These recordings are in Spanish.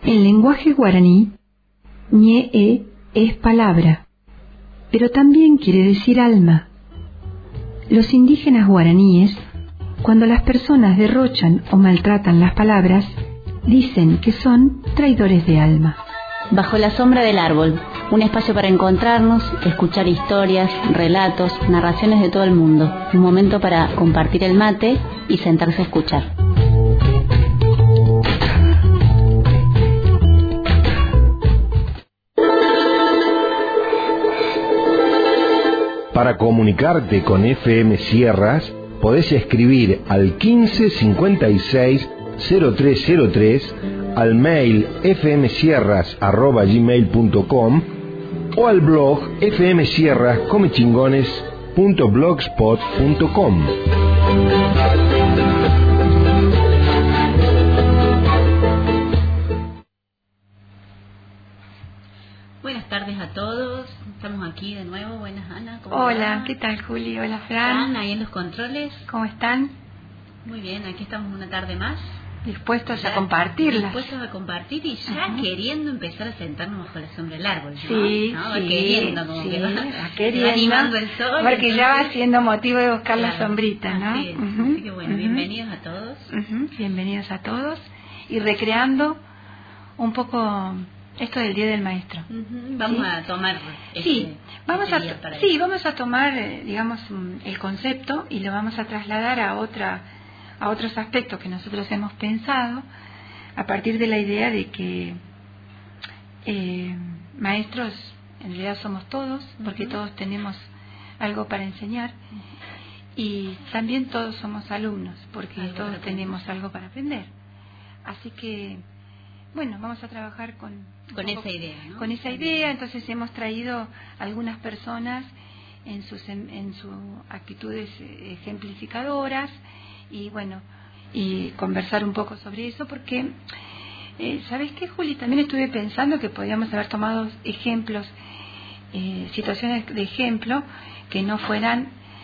En lenguaje guaraní, ñe'e es palabra, pero también quiere decir alma. Los indígenas guaraníes, cuando las personas derrochan o maltratan las palabras, dicen que son traidores de alma. Bajo la sombra del árbol, un espacio para encontrarnos, escuchar historias, relatos, narraciones de todo el mundo. Un momento para compartir el mate y sentarse a escuchar. Para comunicarte con FM Sierras, podés escribir al 15 56 0303, al mail fmsierras@gmail.com o al blog fmsierrascomechingones.blogspot.com. Buenas tardes a todos, estamos aquí de nuevo. Buenas, Ana. Hola, ¿qué tal, Juli? Hola, Fran. Ana, ahí en los controles. ¿Cómo están? Muy bien, aquí estamos una tarde más. Dispuestos a compartirlas. Dispuestos a compartir y ya queriendo empezar a sentarnos bajo la sombra del árbol, ¿no? Sí, ¿no? sí, queriendo, como sí, que va queriendo, animando el sol. porque entonces, ya va siendo motivo de buscar claro, la sombrita, ¿no? Así es. Así que bueno, bienvenidos a todos. Bienvenidos a todos y recreando un poco esto del Día del Maestro. Vamos a tomar vamos a tomar, digamos, el concepto y lo vamos a trasladar a otros aspectos que nosotros hemos pensado a partir de la idea de que maestros en realidad somos todos, porque todos tenemos algo para enseñar, y también todos somos alumnos, porque todos tenemos algo para aprender. Así que, bueno, vamos a trabajar con esa idea, ¿no? Con esa idea. Entonces hemos traído algunas personas en sus actitudes ejemplificadoras y bueno, y conversar un poco sobre eso, porque ¿sabes qué, Juli? También estuve pensando que podíamos haber tomado ejemplos, situaciones de ejemplo que no fueran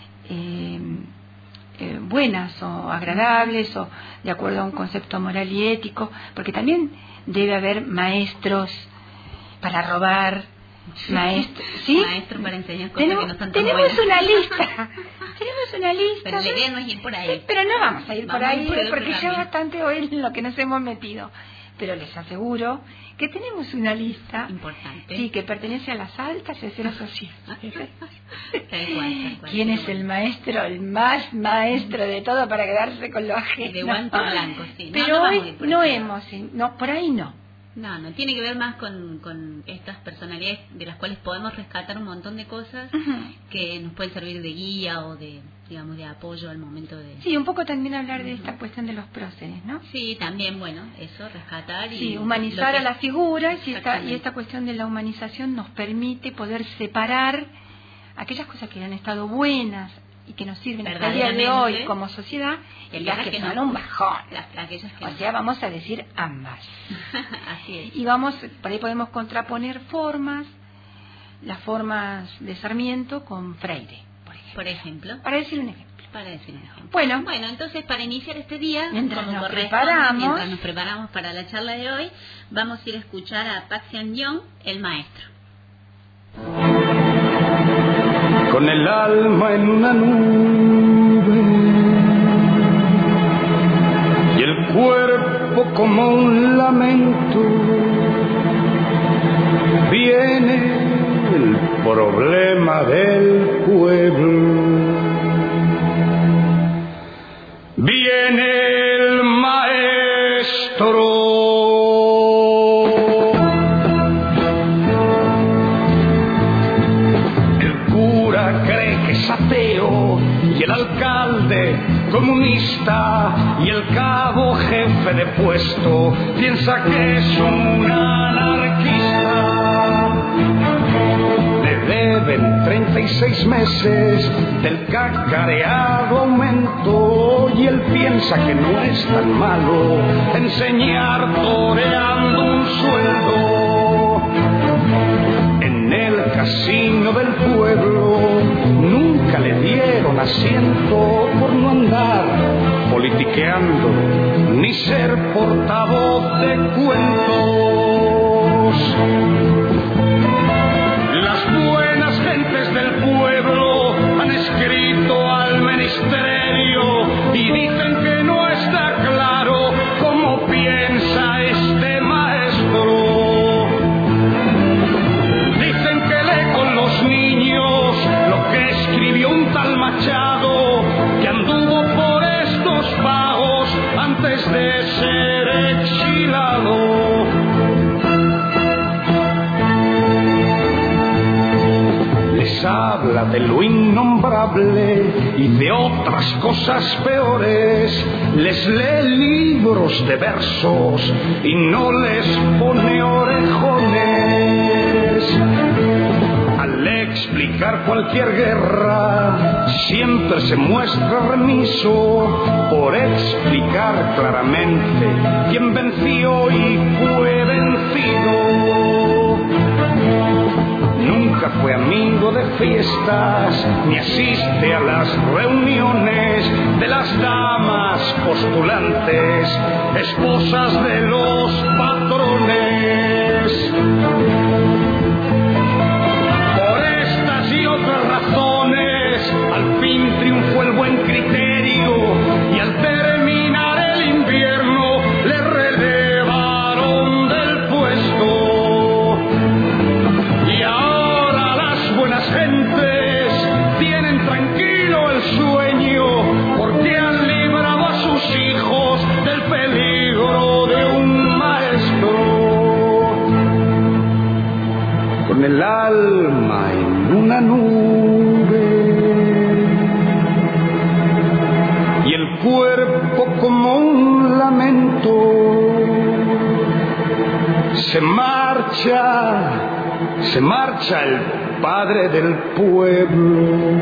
buenas o agradables o de acuerdo a un concepto moral y ético, porque también debe haber maestros para robar, maestros, ¿sí? Maestros para enseñar cosas que no están tan tenemos buenas. una lista. Tenemos una lista. Pero la idea no es ir por ahí. Pero no vamos a ir por ahí, porque ya camino. bastante hoy en lo que nos hemos metido. Pero les aseguro que tenemos una lista importante. Sí, que pertenece a las altas esferas sociales. Tal cual. ¿Quién es el maestro, el más maestro de todo para quedarse con lo ajeno? De guante blanco, sí. Pero hoy no por ahí no. No, tiene que ver más con estas personalidades de las cuales podemos rescatar un montón de cosas que nos pueden servir de guía o de, digamos, de apoyo al momento de... Sí, un poco también hablar de esta cuestión de los próceres, ¿no? Sí, también, bueno, eso, rescatar y... Sí, humanizar a las figuras y esta cuestión de la humanización nos permite poder separar aquellas cosas que han estado buenas y que nos sirven hasta el día de hoy como sociedad, y las que son un bajón. O sea, vamos a decir ambas. Así es. Y por ahí podemos contraponer las formas de Sarmiento con Freire, por ejemplo. Para decir un ejemplo. Bueno, entonces para iniciar este día, mientras nos preparamos para la charla de hoy, vamos a ir a escuchar a Pak Seon-yong, el maestro. Con el alma en una nube y el cuerpo como un lamento, viene el problema del pueblo, viene el maestro. Ateo y el alcalde comunista y el cabo jefe de puesto piensa que es un anarquista. Le deben 36 meses del cacareado aumento y él piensa que no es tan malo enseñar toreando un sueldo. En el casino del pueblo nunca le dieron asiento por no andar politiqueando ni ser portavoz de cuentos. habla de lo innombrable y de otras cosas peores. Les lee libros de versos y no les pone orejones. Al explicar cualquier guerra siempre se muestra remiso por explicar claramente quién venció y fue vencido. Nunca fue amigo de fiestas, ni asiste a las reuniones de las damas postulantes, esposas de los patrones. Por estas y otras razones, al fin triunfó el buen criterio, y al terminar el invierno le relevaron del puesto. Gentes tienen tranquilo el sueño porque han librado a sus hijos del peligro de un maestro. Con el alma en una nube y el cuerpo como un lamento, se marcha el padre del pueblo,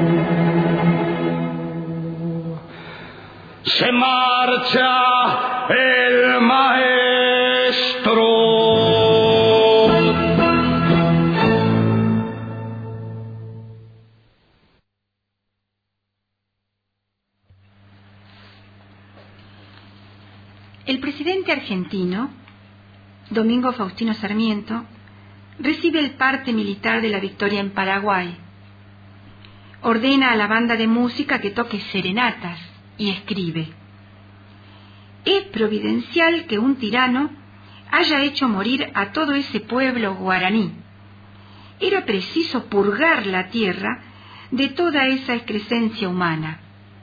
se marcha el maestro. El presidente argentino, Domingo Faustino Sarmiento, recibe el parte militar de la victoria en Paraguay. Ordena a la banda de música que toque serenatas y escribe: es providencial que un tirano haya hecho morir a todo ese pueblo guaraní. Era preciso purgar la tierra de toda esa excrescencia humana.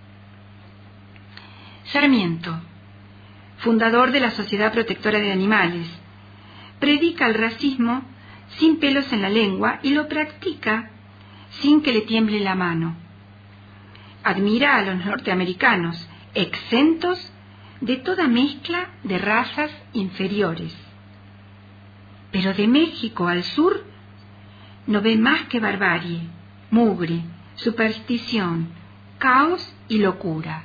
Sarmiento, fundador de la Sociedad Protectora de Animales, predica el racismo sin pelos en la lengua y lo practica sin que le tiemble la mano. Admira a los norteamericanos, exentos de toda mezcla de razas inferiores. Pero de México al sur no ve más que barbarie, mugre, superstición, caos y locura.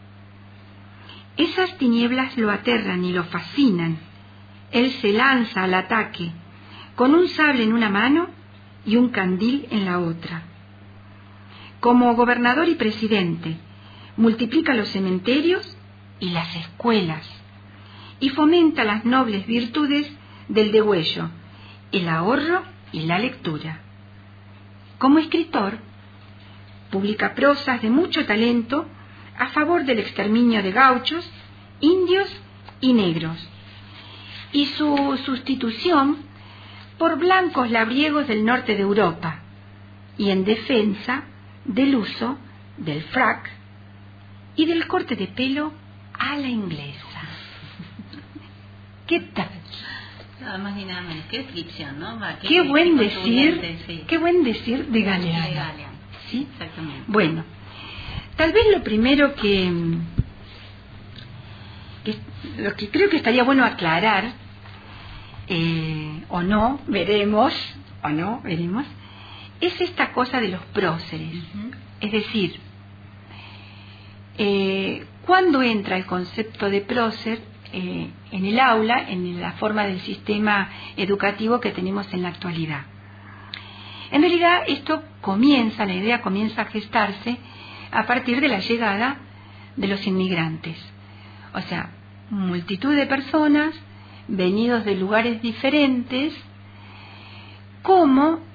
Esas tinieblas lo aterran y lo fascinan. Él se lanza al ataque, con un sable en una mano y un candil en la otra. Como gobernador y presidente, multiplica los cementerios y las escuelas, y fomenta las nobles virtudes del degüello, el ahorro y la lectura. Como escritor, publica prosas de mucho talento a favor del exterminio de gauchos, indios y negros, y su sustitución por blancos labriegos del norte de Europa, y en defensa del uso del frac y del corte de pelo a la inglesa. ¿Qué tal? Nada más ni nada menos. Qué descripción, ¿no? Qué buen decir, sí. Qué buen decir de Galeano. De Galeano. ¿Sí? Exactamente. Bueno, tal vez lo primero que creo que estaría bueno aclarar, o no, veremos, es esta cosa de los próceres. Uh-huh. Es decir, ¿cuándo entra el concepto de prócer en el aula, en la forma del sistema educativo que tenemos en la actualidad? En realidad la idea comienza a gestarse a partir de la llegada de los inmigrantes. O sea, multitud de personas venidos de lugares diferentes, cómo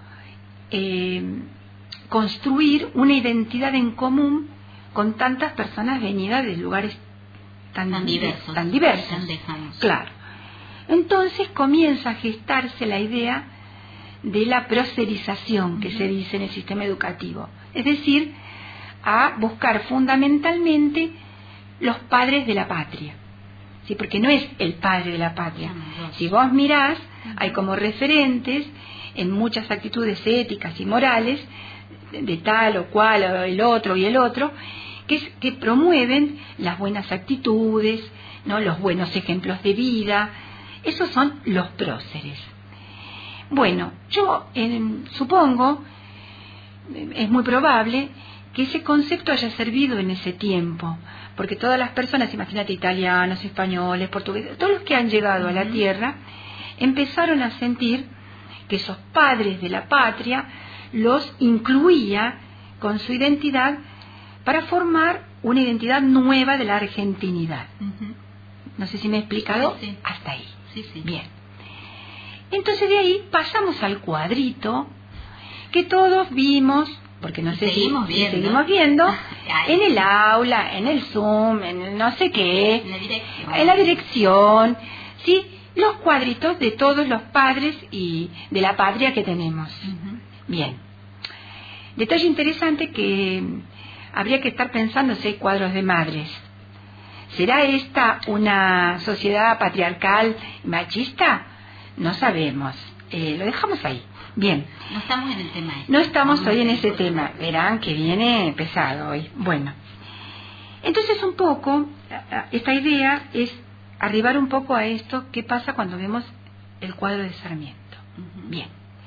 construir una identidad en común con tantas personas venidas de lugares tan diversos. Tan lejanos. Claro. Entonces comienza a gestarse la idea de la procerización que se dice en el sistema educativo, es decir, a buscar fundamentalmente los padres de la patria. ¿Sí? Porque no es el padre de la patria. Si vos mirás, hay como referentes en muchas actitudes éticas y morales de tal o cual, o el otro y el otro, que promueven las buenas actitudes, ¿no? Los buenos ejemplos de vida. Esos son los próceres. Bueno, yo supongo, es muy probable que ese concepto haya servido en ese tiempo, porque todas las personas, imagínate, italianos, españoles, portugueses, todos los que han llegado a la tierra, empezaron a sentir que esos padres de la patria los incluía con su identidad para formar una identidad nueva de la argentinidad. No sé si me he explicado. Sí. Hasta ahí. Sí. Bien. Entonces de ahí pasamos al cuadrito que todos vimos, porque no sé si seguimos viendo en el aula, en el Zoom, en el no sé qué, en la dirección, ¿sí? Los cuadritos de todos los padres y de la patria que tenemos. Bien. Detalle interesante que habría que estar pensando si hay cuadros de madres. ¿Será esta una sociedad patriarcal machista? No sabemos. Lo dejamos ahí. Bien. No estamos en el tema. No estamos hoy en ese tema. Verán que viene pesado hoy. Bueno. Entonces un poco, esta idea es arribar un poco a esto, ¿qué pasa cuando vemos el cuadro de Sarmiento? Bien.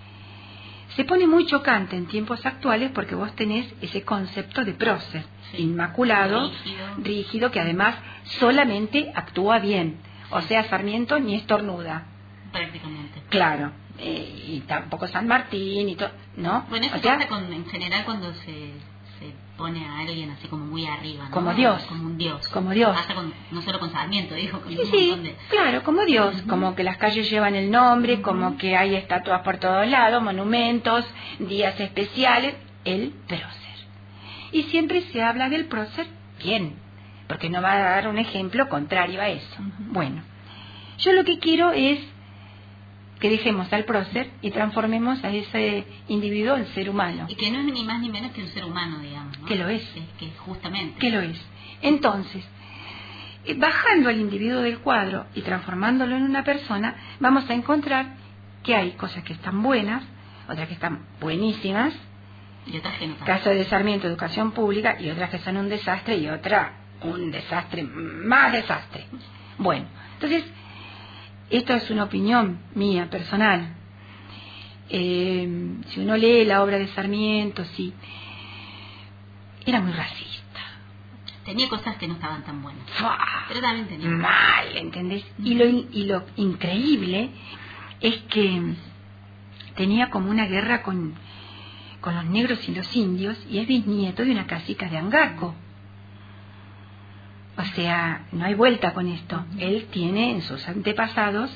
Se pone muy chocante en tiempos actuales porque vos tenés ese concepto de prócer, inmaculado, rígido, que además solamente actúa bien. O sea, Sarmiento ni estornuda. Prácticamente. Claro. Y tampoco San Martín y todo, ¿no? Bueno, eso pasa en general cuando se pone a alguien así como muy arriba, ¿no? Como Dios. Como un Dios. Como Dios. Pasa no solo con Sarmiento, dijo. Con claro, como Dios. Como que las calles llevan el nombre, como que hay estatuas por todos lados, monumentos, días especiales, el prócer. Y siempre se habla del prócer bien, porque no va a dar un ejemplo contrario a eso. Bueno, yo lo que quiero es que dejemos al prócer y transformemos a ese individuo en ser humano. Y que no es ni más ni menos que un ser humano, digamos, ¿no? Que lo es. Que justamente. Que lo es. Entonces, bajando al individuo del cuadro y transformándolo en una persona, vamos a encontrar que hay cosas que están buenas, otras que están buenísimas, y otras que no. Caso de Sarmiento, educación pública, y otras que son un desastre, y otra un desastre, más desastre. Bueno, entonces, esto es una opinión mía, personal. Si uno lee la obra de Sarmiento, sí, era muy racista. Tenía cosas que no estaban tan buenas. Pero también tenía. Mal, ¿entendés? Y lo increíble es que tenía como una guerra con los negros y los indios, y es bisnieto de una cacica de Angaco. O sea, no hay vuelta con esto. Él tiene en sus antepasados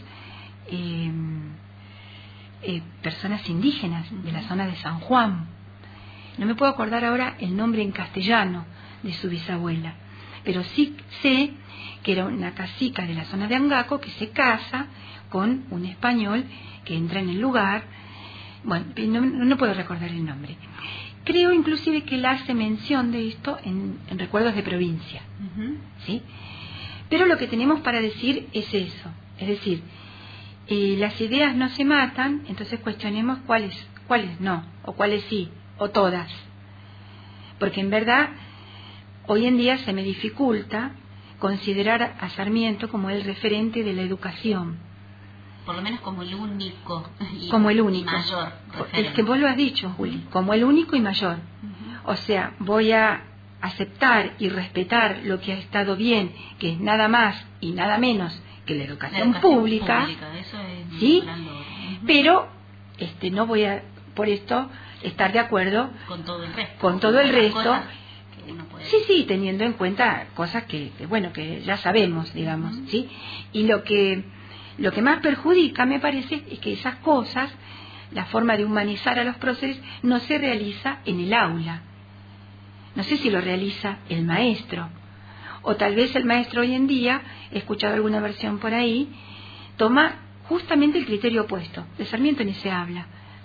personas indígenas de la zona de San Juan. No me puedo acordar ahora el nombre en castellano de su bisabuela, pero sí sé que era una cacica de la zona de Angaco que se casa con un español que entra en el lugar. Bueno, no puedo recordar el nombre. Creo inclusive que él hace mención de esto en Recuerdos de Provincia. ¿Sí? Pero lo que tenemos para decir es eso. Es decir, las ideas no se matan, entonces cuestionemos cuáles no, o cuáles sí, o todas. Porque en verdad, hoy en día se me dificulta considerar a Sarmiento como el referente de la educación. Por lo menos como el único. Como el único. Y mayor referente. Es que vos lo has dicho, Juli, como el único y mayor. O sea, voy a aceptar y respetar lo que ha estado bien, que es nada más y nada menos que la educación pública. Eso es, ¿sí? Pero no voy a, por esto, estar de acuerdo con todo el resto. Con todo el resto. Sí, teniendo en cuenta cosas que ya sabemos, digamos, ¿sí? Y lo que más perjudica, me parece, es que esas cosas, la forma de humanizar a los próceres, no se realiza en el aula. No sé si lo realiza el maestro. O tal vez el maestro hoy en día, he escuchado alguna versión por ahí, toma justamente el criterio opuesto. De Sarmiento ni se habla.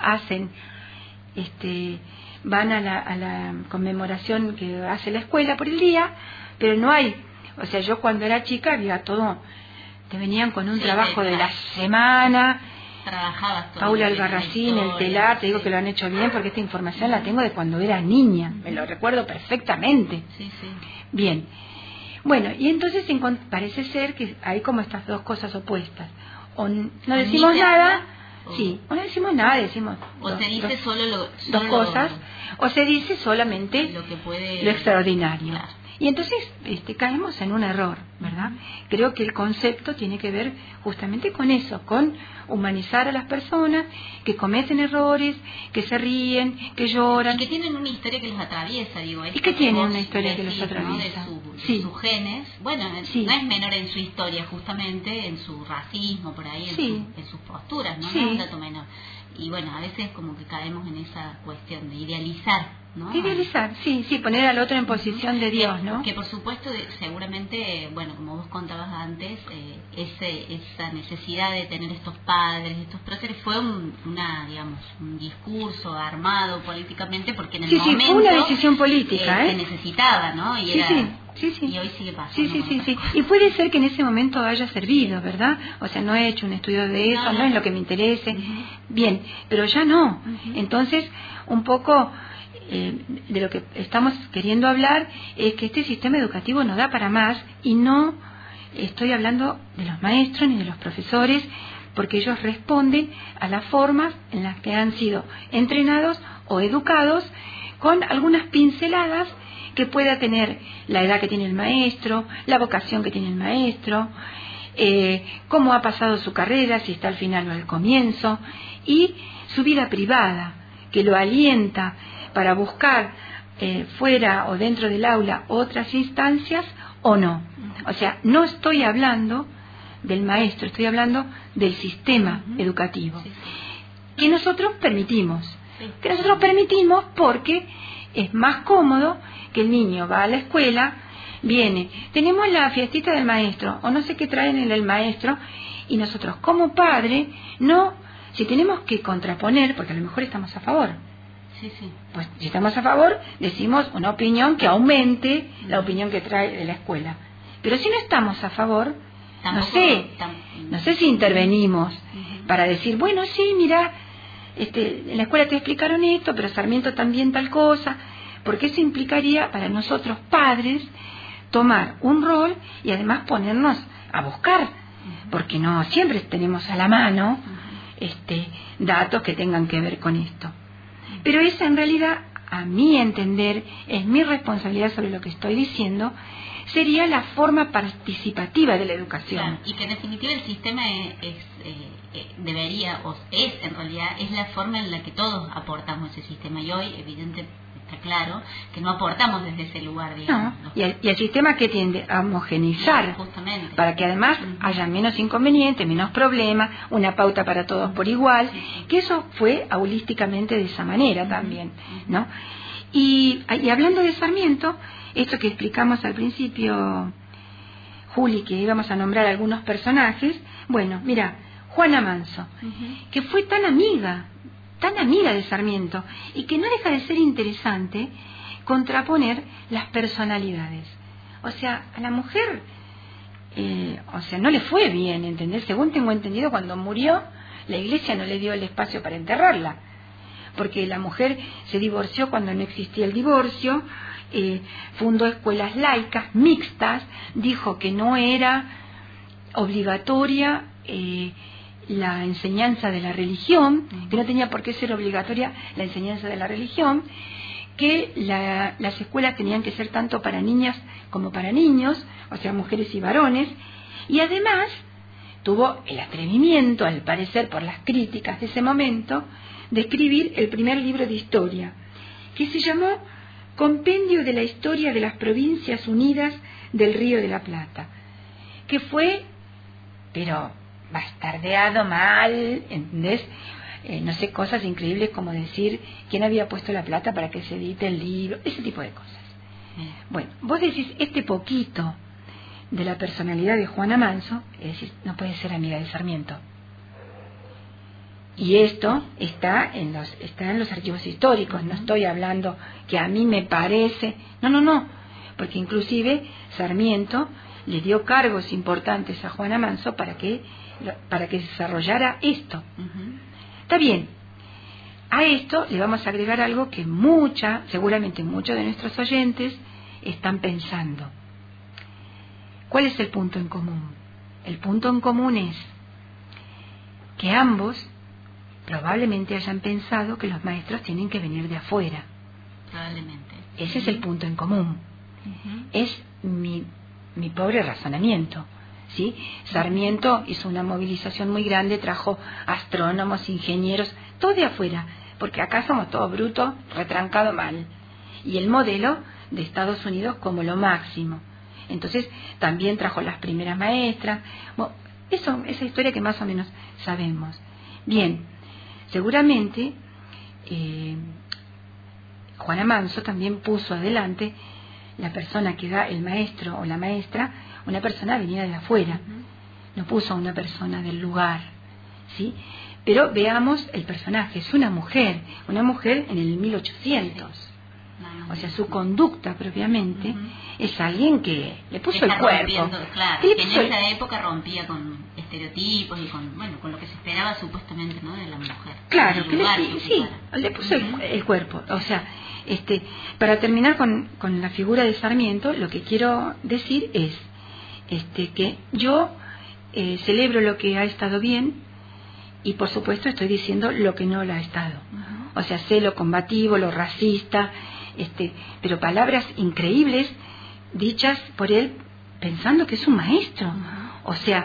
Van a la conmemoración que hace la escuela por el día, pero no hay. O sea, yo cuando era chica había todo, te venían con un trabajo de la semana, trabajabas todo Paula Albarracín, el telar, te digo que lo han hecho bien porque esta información la tengo de cuando era niña, me lo recuerdo perfectamente. Sí. Bien, bueno, y entonces parece ser que hay como estas dos cosas opuestas. O no decimos nada, o no decimos nada, decimos o se dice solo dos cosas, o se dice solamente lo extraordinario. Claro. Y entonces caemos en un error, ¿verdad? Creo que el concepto tiene que ver justamente con eso, con humanizar a las personas que cometen errores, que se ríen, que lloran. Y que tienen una historia que los atraviesa, digo. Y que tienen una historia que los atraviesa. ¿No? De sus genes. Bueno, no es menor en su historia, justamente, en su racismo, por ahí, en sus posturas, ¿no? No es un dato menor. Y bueno, a veces como que caemos en esa cuestión de idealizar, ¿no? Idealizar, sí, poner al otro en posición de Dios, ¿no? Que por supuesto, seguramente, bueno, como vos contabas antes, esa necesidad de tener estos padres, estos próceres, fue un discurso armado políticamente, porque en el momento... fue una decisión política, se necesitaba, ¿no? Y y hoy sigue pasando. Sí. Y puede ser que en ese momento haya servido, ¿verdad? O sea, no he hecho un estudio de eso, no es lo que me interese. Bien, pero ya no. Entonces, un poco de lo que estamos queriendo hablar es que este sistema educativo no da para más, y no estoy hablando de los maestros ni de los profesores, porque ellos responden a las formas en las que han sido entrenados o educados, con algunas pinceladas que pueda tener la edad que tiene el maestro, la vocación que tiene el maestro, cómo ha pasado su carrera, si está al final o al comienzo, y su vida privada, que lo alienta para buscar fuera o dentro del aula otras instancias o no. O sea, no estoy hablando del maestro, estoy hablando del sistema educativo, que nosotros permitimos. Que nosotros permitimos porque es más cómodo que el niño va a la escuela, viene, tenemos la fiestita del maestro, o no sé qué traen en el maestro, y nosotros como padre, si tenemos que contraponer, porque a lo mejor estamos a favor. Pues si estamos a favor, decimos una opinión que aumente la opinión que trae de la escuela. Pero si no estamos a favor, no sé si intervenimos para decir, bueno, sí, mira, en la escuela te explicaron esto, pero Sarmiento también tal cosa, porque eso implicaría para nosotros padres tomar un rol y además ponernos a buscar, porque no siempre tenemos a la mano datos que tengan que ver con esto. Pero esa en realidad, a mi entender, es mi responsabilidad sobre lo que estoy diciendo, sería la forma participativa de la educación. Claro, y que en definitiva el sistema debería, o es en realidad, es la forma en la que todos aportamos ese sistema. Y hoy, evidentemente, está claro que no aportamos desde ese lugar, digamos. No, y el sistema que tiende a homogeneizar, justamente, para que además haya menos inconvenientes, menos problemas, una pauta para todos por igual, que eso fue holísticamente de esa manera también, ¿no? Y hablando de Sarmiento, esto que explicamos al principio, Juli, que íbamos a nombrar algunos personajes, bueno, mira, Juana Manso, que fue tan amiga de Sarmiento, y que no deja de ser interesante contraponer las personalidades. O sea, a la mujer, no le fue bien, ¿entendés? Según tengo entendido, cuando murió, la iglesia no le dio el espacio para enterrarla, porque la mujer se divorció cuando no existía el divorcio, fundó escuelas laicas, mixtas, dijo que no era obligatoria la enseñanza de la religión, que no tenía por qué ser obligatoria la enseñanza de la religión, que las escuelas tenían que ser tanto para niñas como para niños, o sea, mujeres y varones, y además tuvo el atrevimiento, al parecer por las críticas de ese momento, de escribir el primer libro de historia, que se llamó Compendio de la Historia de las Provincias Unidas del Río de la Plata, que fue, pero bastardeado mal, ¿entendés? No sé, cosas increíbles como decir quién había puesto la plata para que se edite el libro, ese tipo de cosas. Bueno, vos decís, este poquito de la personalidad de Juana Manso, es decir, no puede ser amiga de Sarmiento. Y esto está en los archivos históricos, no estoy hablando que a mí me parece, no, porque inclusive Sarmiento le dio cargos importantes a Juana Manso para que para que desarrollara esto. Está bien. A esto le vamos a agregar algo que seguramente muchos de nuestros oyentes están pensando. ¿Cuál es el punto en común? El punto en común es que ambos probablemente hayan pensado que los maestros tienen que venir de afuera. Probablemente. Ese es el punto en común. Es mi pobre razonamiento. ¿Sí? Sarmiento hizo una movilización muy grande, trajo astrónomos, ingenieros, todo de afuera, porque acá somos todos brutos, retrancado mal. Y el modelo de Estados Unidos como lo máximo. Entonces también trajo las primeras maestras. Bueno, esa historia que más o menos sabemos. Bien, seguramente Juana Manso también puso adelante la persona que da el maestro o la maestra, una persona venida de afuera. No puso a una persona del lugar, ¿sí? Pero veamos el personaje, es una mujer en el 1800. O sea, su conducta propiamente es alguien que le puso el cuerpo. Claro, que en esa época rompía con estereotipos y con lo que se esperaba supuestamente, ¿no?, de la mujer. Claro, que le puso el cuerpo. O sea, para terminar con la figura de Sarmiento, lo que quiero decir es que yo celebro lo que ha estado bien y por supuesto estoy diciendo lo que no lo ha estado. O sea, sé lo combativo, lo racista, pero palabras increíbles dichas por él pensando que es un maestro. O sea,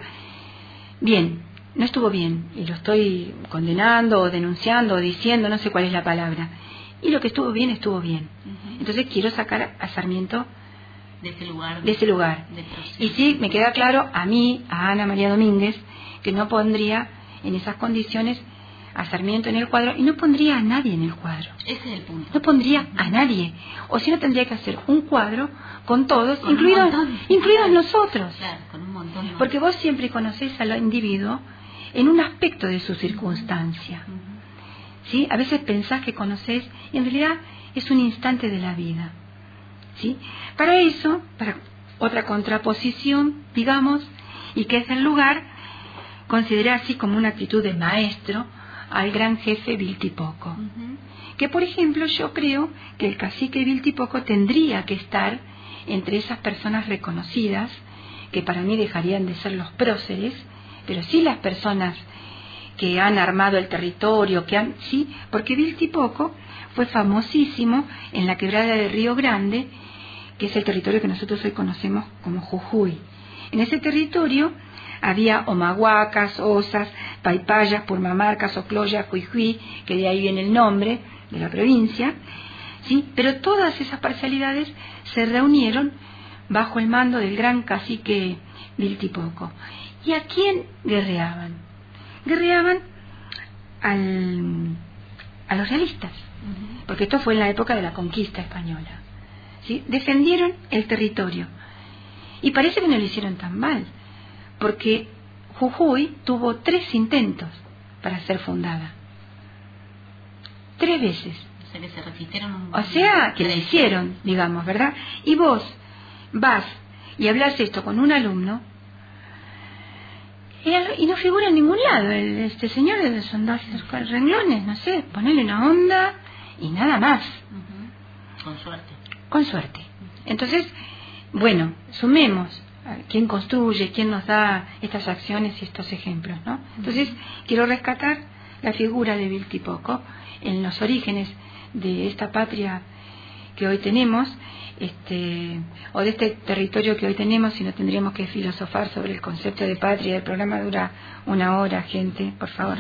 bien, no estuvo bien y lo estoy condenando o denunciando o diciendo, no sé cuál es la palabra. Y lo que estuvo bien, estuvo bien. Entonces quiero sacar a Sarmiento de ese lugar. Y sí, me queda claro a mí, a Ana María Domínguez, que no pondría en esas condiciones a Sarmiento en el cuadro y no pondría a nadie en el cuadro. Ese es el punto. No pondría a nadie. O si no, tendría que hacer un cuadro con todos, incluidos nosotros. Claro, con un montón. Porque vos siempre conocés al individuo en un aspecto de su circunstancia. ¿Sí? A veces pensás que conocés y en realidad es un instante de la vida. ¿Sí? Para eso, para otra contraposición, digamos, y que es el lugar, considerar así como una actitud de maestro al gran jefe Viltipoco. Que, por ejemplo, yo creo que el cacique Viltipoco tendría que estar entre esas personas reconocidas, que para mí dejarían de ser los próceres, pero sí las personas que han armado el territorio, sí, porque Viltipoco fue famosísimo en la quebrada del Río Grande, que es el territorio que nosotros hoy conocemos como Jujuy. En ese territorio había omahuacas, osas, paipayas, purmamarcas, ocloyas, juijuí, que de ahí viene el nombre de la provincia, ¿sí? Pero todas esas parcialidades se reunieron bajo el mando del gran cacique Viltipoco. ¿Y a quién guerreaban? Guerreaban a los realistas, porque esto fue en la época de la conquista española, ¿sí? Defendieron el territorio y parece que no lo hicieron tan mal, porque Jujuy tuvo 3 intentos para ser fundada, 3 veces. O sea que se resistieron. O sea que la hicieron, digamos, ¿verdad? Y vos vas y hablas esto con un alumno y no figura en ningún lado este señor de sondar renglones, no sé, ponerle una onda y nada más. Con suerte. Entonces, bueno, sumemos quién construye, quién nos da estas acciones y estos ejemplos, ¿no? Entonces, quiero rescatar la figura de Viltipoco en los orígenes de esta patria que hoy tenemos, o de este territorio que hoy tenemos, si no tendríamos que filosofar sobre el concepto de patria. El programa dura 1 hora, gente, por favor.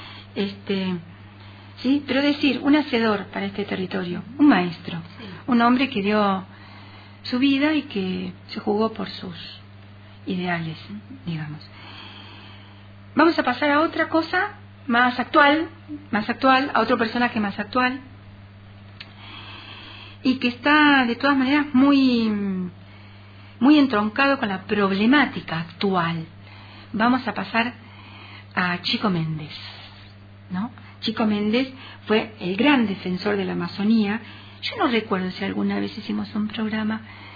Sí, pero decir, un hacedor para este territorio, un maestro, un hombre que dio su vida y que se jugó por sus ideales, digamos. Vamos a pasar a otra cosa más actual, a otro personaje más actual, y que está de todas maneras muy entroncado con la problemática actual. Vamos a pasar a Chico Méndez, ¿no? Chico Méndez fue el gran defensor de la Amazonía. Yo no recuerdo si alguna vez hicimos un programa,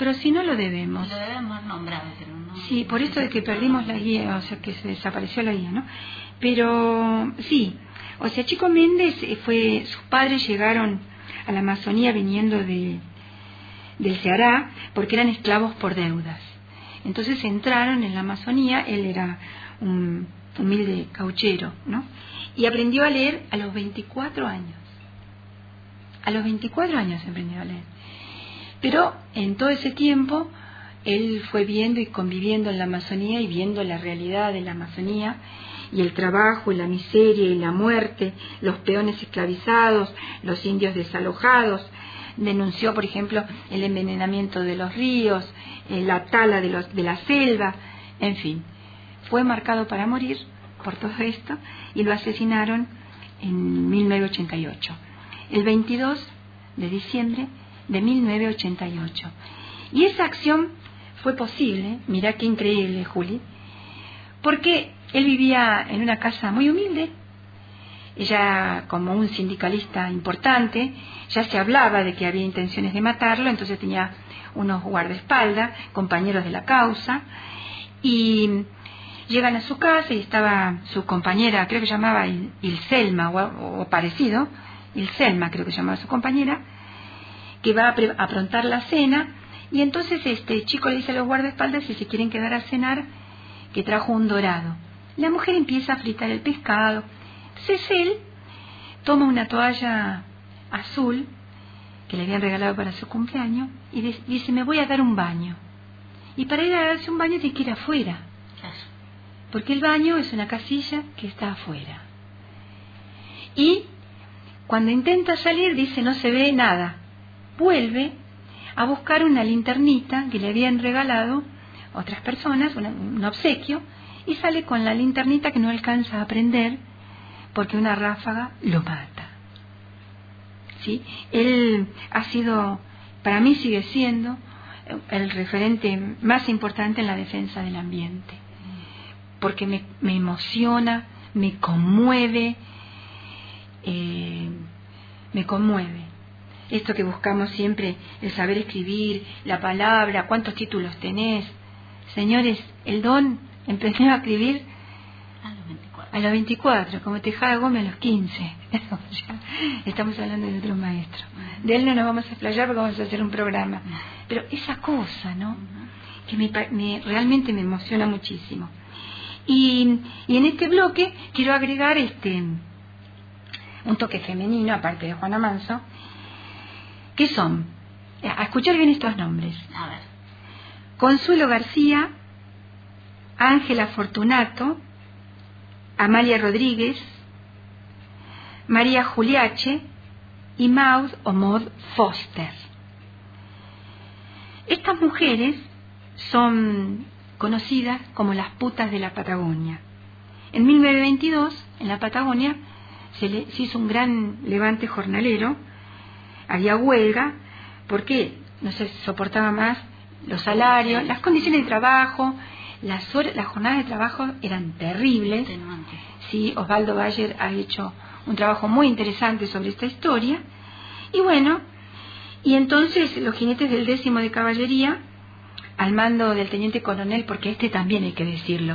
pero si no lo debemos. Lo debemos nombrar, pero no. Sí, por esto de que perdimos la guía, o sea, que se desapareció la guía, ¿no? Pero sí, o sea, Chico Méndez sus padres llegaron a la Amazonía viniendo del Ceará porque eran esclavos por deudas. Entonces entraron en la Amazonía, él era un humilde cauchero, ¿no? Y aprendió a leer a los 24 años. A los 24 años aprendió a leer. Pero en todo ese tiempo él fue viendo y conviviendo en la Amazonía y viendo la realidad de la Amazonía y el trabajo y la miseria y la muerte, los peones esclavizados, los indios desalojados. Denunció, por ejemplo, el envenenamiento de los ríos, la tala de la selva, en fin. Fue marcado para morir por todo esto y lo asesinaron en 1988, el 22 de diciembre de 1988. Y esa acción fue posible, mirá qué increíble, Juli, porque él vivía en una casa muy humilde. Ella, como un sindicalista importante, ya se hablaba de que había intenciones de matarlo, entonces tenía unos guardaespaldas, compañeros de la causa, y llegan a su casa y estaba su compañera, creo que se llamaba Ilselma o parecido, Ilselma creo que se llamaba su compañera, que va a aprontar la cena, y entonces este chico le dice a los guardaespaldas si se quieren quedar a cenar, que trajo un dorado. La mujer empieza a fritar el pescado. Entonces él toma una toalla azul que le habían regalado para su cumpleaños y dice, me voy a dar un baño. Y para ir a darse un baño tiene que ir afuera, porque el baño es una casilla que está afuera. Y cuando intenta salir dice, no se ve nada. Vuelve a buscar una linternita que le habían regalado otras personas, un obsequio, y sale con la linternita que no alcanza a prender porque una ráfaga lo mata. ¿Sí? Él ha sido, para mí sigue siendo, el referente más importante en la defensa del ambiente, porque me emociona, me conmueve, esto que buscamos siempre, el saber escribir, la palabra, cuántos títulos tenés. Señores, el don empezó a escribir a los 24, como Tejada Gómez a los 15. Estamos hablando de otro maestro. De él no nos vamos a explayar porque vamos a hacer un programa. Pero esa cosa, ¿no? Que realmente me emociona muchísimo. Y en este bloque quiero agregar un toque femenino, aparte de Juana Manso, que son, a escuchar bien estos nombres: a ver. Consuelo García, Ángela Fortunato, Amalia Rodríguez, María Juliache y Maud o Maud Foster. Estas mujeres son conocidas como las putas de la Patagonia. En 1922, en la Patagonia, se hizo un gran levante jornalero, había huelga, porque no se soportaba más los salarios, las condiciones de trabajo, las jornadas de trabajo eran terribles. Sí, Osvaldo Bayer ha hecho un trabajo muy interesante sobre esta historia. Y bueno, y entonces los jinetes del 10º de caballería, al mando del teniente coronel, porque también hay que decirlo,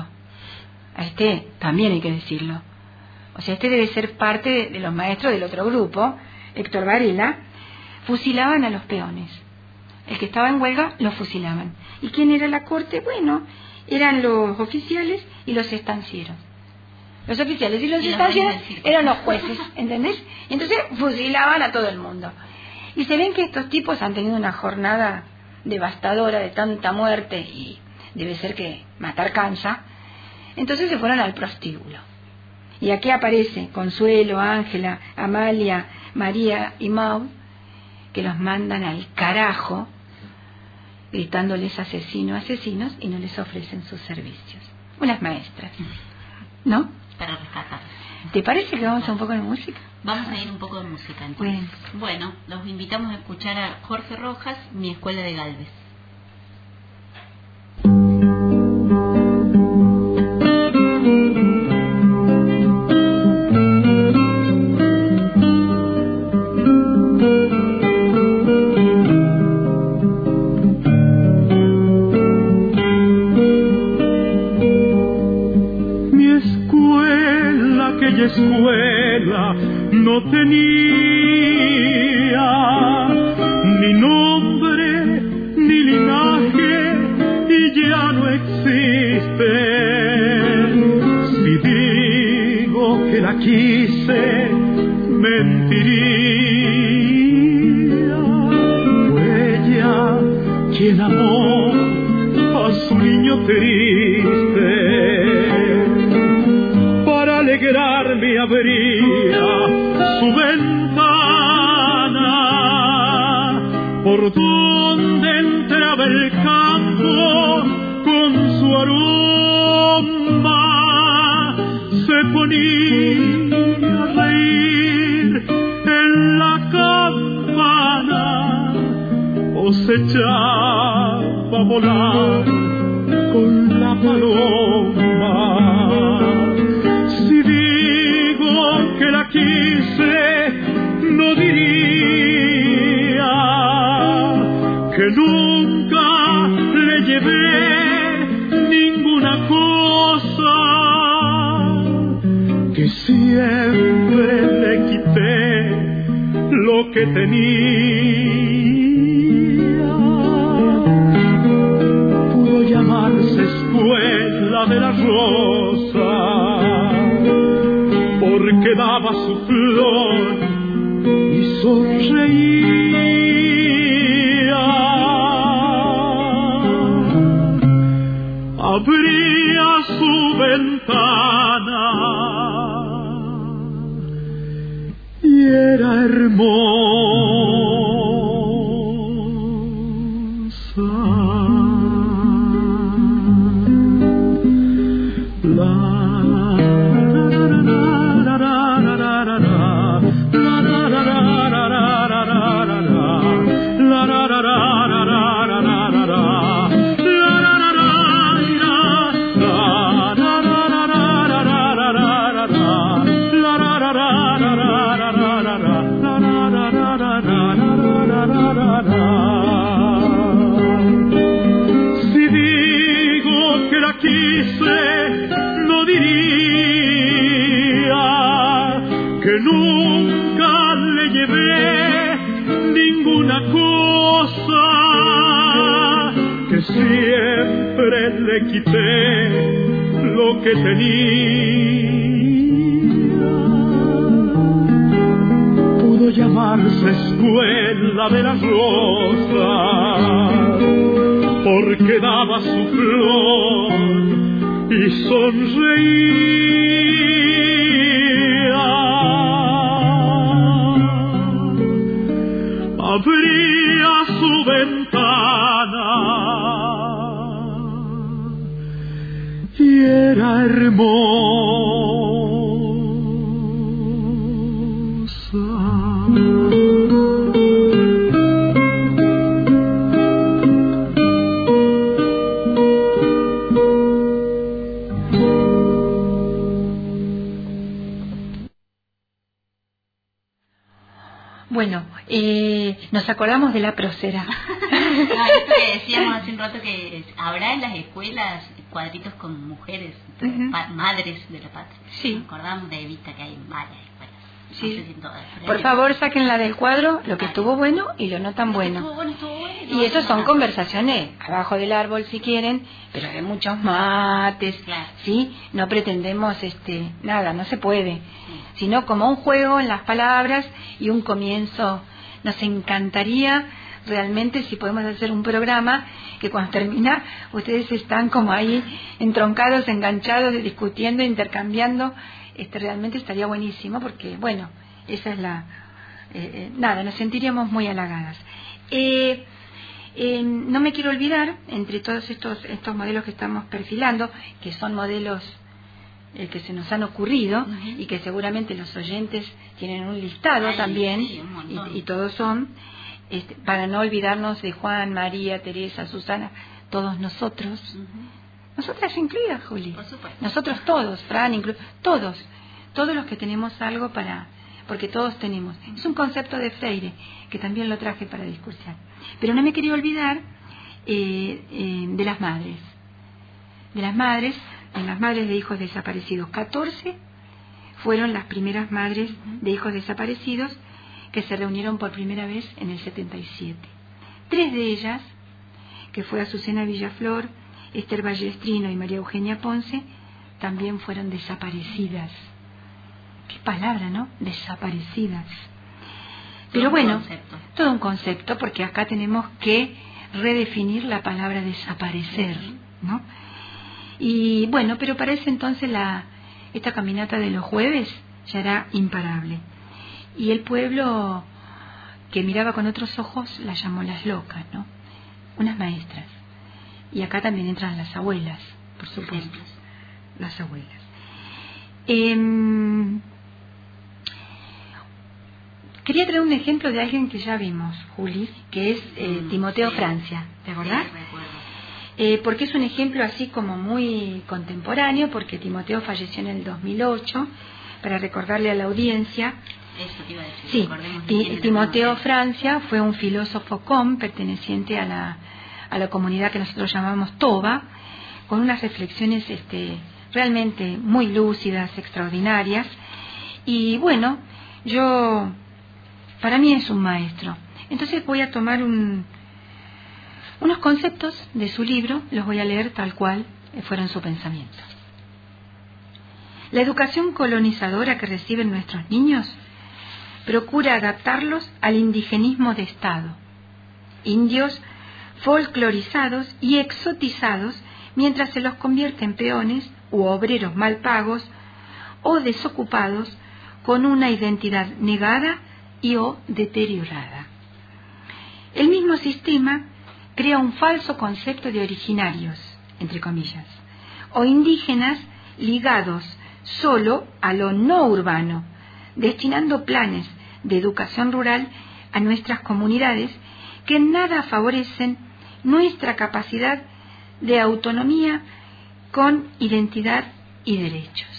o sea, debe ser parte de los maestros del otro grupo, Héctor Varela, fusilaban a los peones. El que estaba en huelga lo fusilaban. ¿Y quién era la corte? Bueno, eran los oficiales y los estancieros. Los oficiales y los estancieros eran los jueces, ¿entendés? Y entonces fusilaban a todo el mundo. Y se ven que estos tipos han tenido una jornada devastadora de tanta muerte, y debe ser que matar cansa. Entonces se fueron al prostíbulo. Y aquí aparece Consuelo, Ángela, Amalia, María y Maud, que los mandan al carajo, gritándoles asesinos, y no les ofrecen sus servicios. Unas maestras, ¿no? Para rescatar. ¿Te parece que vamos a un poco de música? Vamos a ir un poco de música entonces. Bueno, los invitamos a escuchar a Jorge Rojas, Mi Escuela de Galvez. aquella escuela no tenía ni nombre ni linaje y ya no existe. Si digo que la quise, mentiría. Fue ella quien amó a su niño triste. Para alegrarme abría su ventana, por donde entraba el campo con su aroma. Se ponía a reír en la campana o se echaba a volar con la paloma. Si digo que la quise, no diría que nunca le llevé ninguna cosa, que siempre le quité lo que tenía. Pudo llamarse escuela de la rosa, porque daba su flor y sonreía. Abría su ventana y era hermosa. Si digo que la quise, no diría que nunca le llevé ninguna cosa, que siempre le quité lo que tenía. Pudo llamarse escuela de las rosas, porque daba su flor y sonreía. Abría su ventana y era hermosa. Bueno, nos acordamos de la prócera. No, esto que decíamos hace un rato, que habrá en las escuelas cuadritos con mujeres, madres de la patria. Sí. Nos acordamos de Evita, que hay en varias escuelas. Sí. No sé si en todas, Por favor, saquen la del cuadro, lo que estuvo bueno y lo no tan bueno. Estuvo bueno. Y eso son conversaciones abajo del árbol si quieren, pero de muchos mates, Claro. ¿sí? No pretendemos nada, no se puede, sino como un juego en las palabras y un comienzo. Nos encantaría realmente si podemos hacer un programa que cuando termina ustedes están como ahí entroncados, enganchados, discutiendo, intercambiando. Realmente estaría buenísimo porque, bueno, esa es nada, nos sentiríamos muy halagadas. No me quiero olvidar, entre todos estos modelos que estamos perfilando, que son modelos que se nos han ocurrido y que seguramente los oyentes tienen un listado también, sí, un montón. y todos son, para no olvidarnos de Juan, María, Teresa, Susana, todos nosotros, nosotras incluidas, Juli, Por supuesto. nosotros todos, Fran, todos los que tenemos algo porque todos tenemos. Es un concepto de Freire que también lo traje para discursar. Pero no me quería olvidar de las madres de hijos desaparecidos. 14 fueron las primeras madres de hijos desaparecidos que se reunieron por primera vez en el 77. 3 de ellas, que fue Azucena Villaflor, Esther Ballestrino y María Eugenia Ponce, también fueron desaparecidas. Qué palabra, ¿no? Desaparecidas. Pero bueno, todo un concepto, porque acá tenemos que redefinir la palabra desaparecer, ¿no? Y bueno, pero para ese entonces esta caminata de los jueves ya era imparable. Y el pueblo, que miraba con otros ojos, las llamó las locas, ¿no? Unas maestras. Y acá también entran las abuelas, por supuesto. Las abuelas. Quería traer un ejemplo de alguien que ya vimos, Juli, que es Timoteo Francia, ¿te acordás? Sí, recuerdo. Porque es un ejemplo así como muy contemporáneo, porque Timoteo falleció en el 2008, para recordarle a la audiencia. Eso te iba a decir. Sí, Timoteo Francia fue un filósofo perteneciente a la comunidad que nosotros llamamos Toba, con unas reflexiones realmente muy lúcidas, extraordinarias. Y bueno, para mí es un maestro. Entonces voy a tomar unos conceptos de su libro, los voy a leer tal cual fueron su pensamiento. La educación colonizadora que reciben nuestros niños procura adaptarlos al indigenismo de Estado. Indios folclorizados y exotizados mientras se los convierte en peones u obreros mal pagos o desocupados con una identidad negada o deteriorada. El mismo sistema crea un falso concepto de originarios, entre comillas, o indígenas ligados solo a lo no urbano, destinando planes de educación rural a nuestras comunidades que en nada favorecen nuestra capacidad de autonomía con identidad y derechos.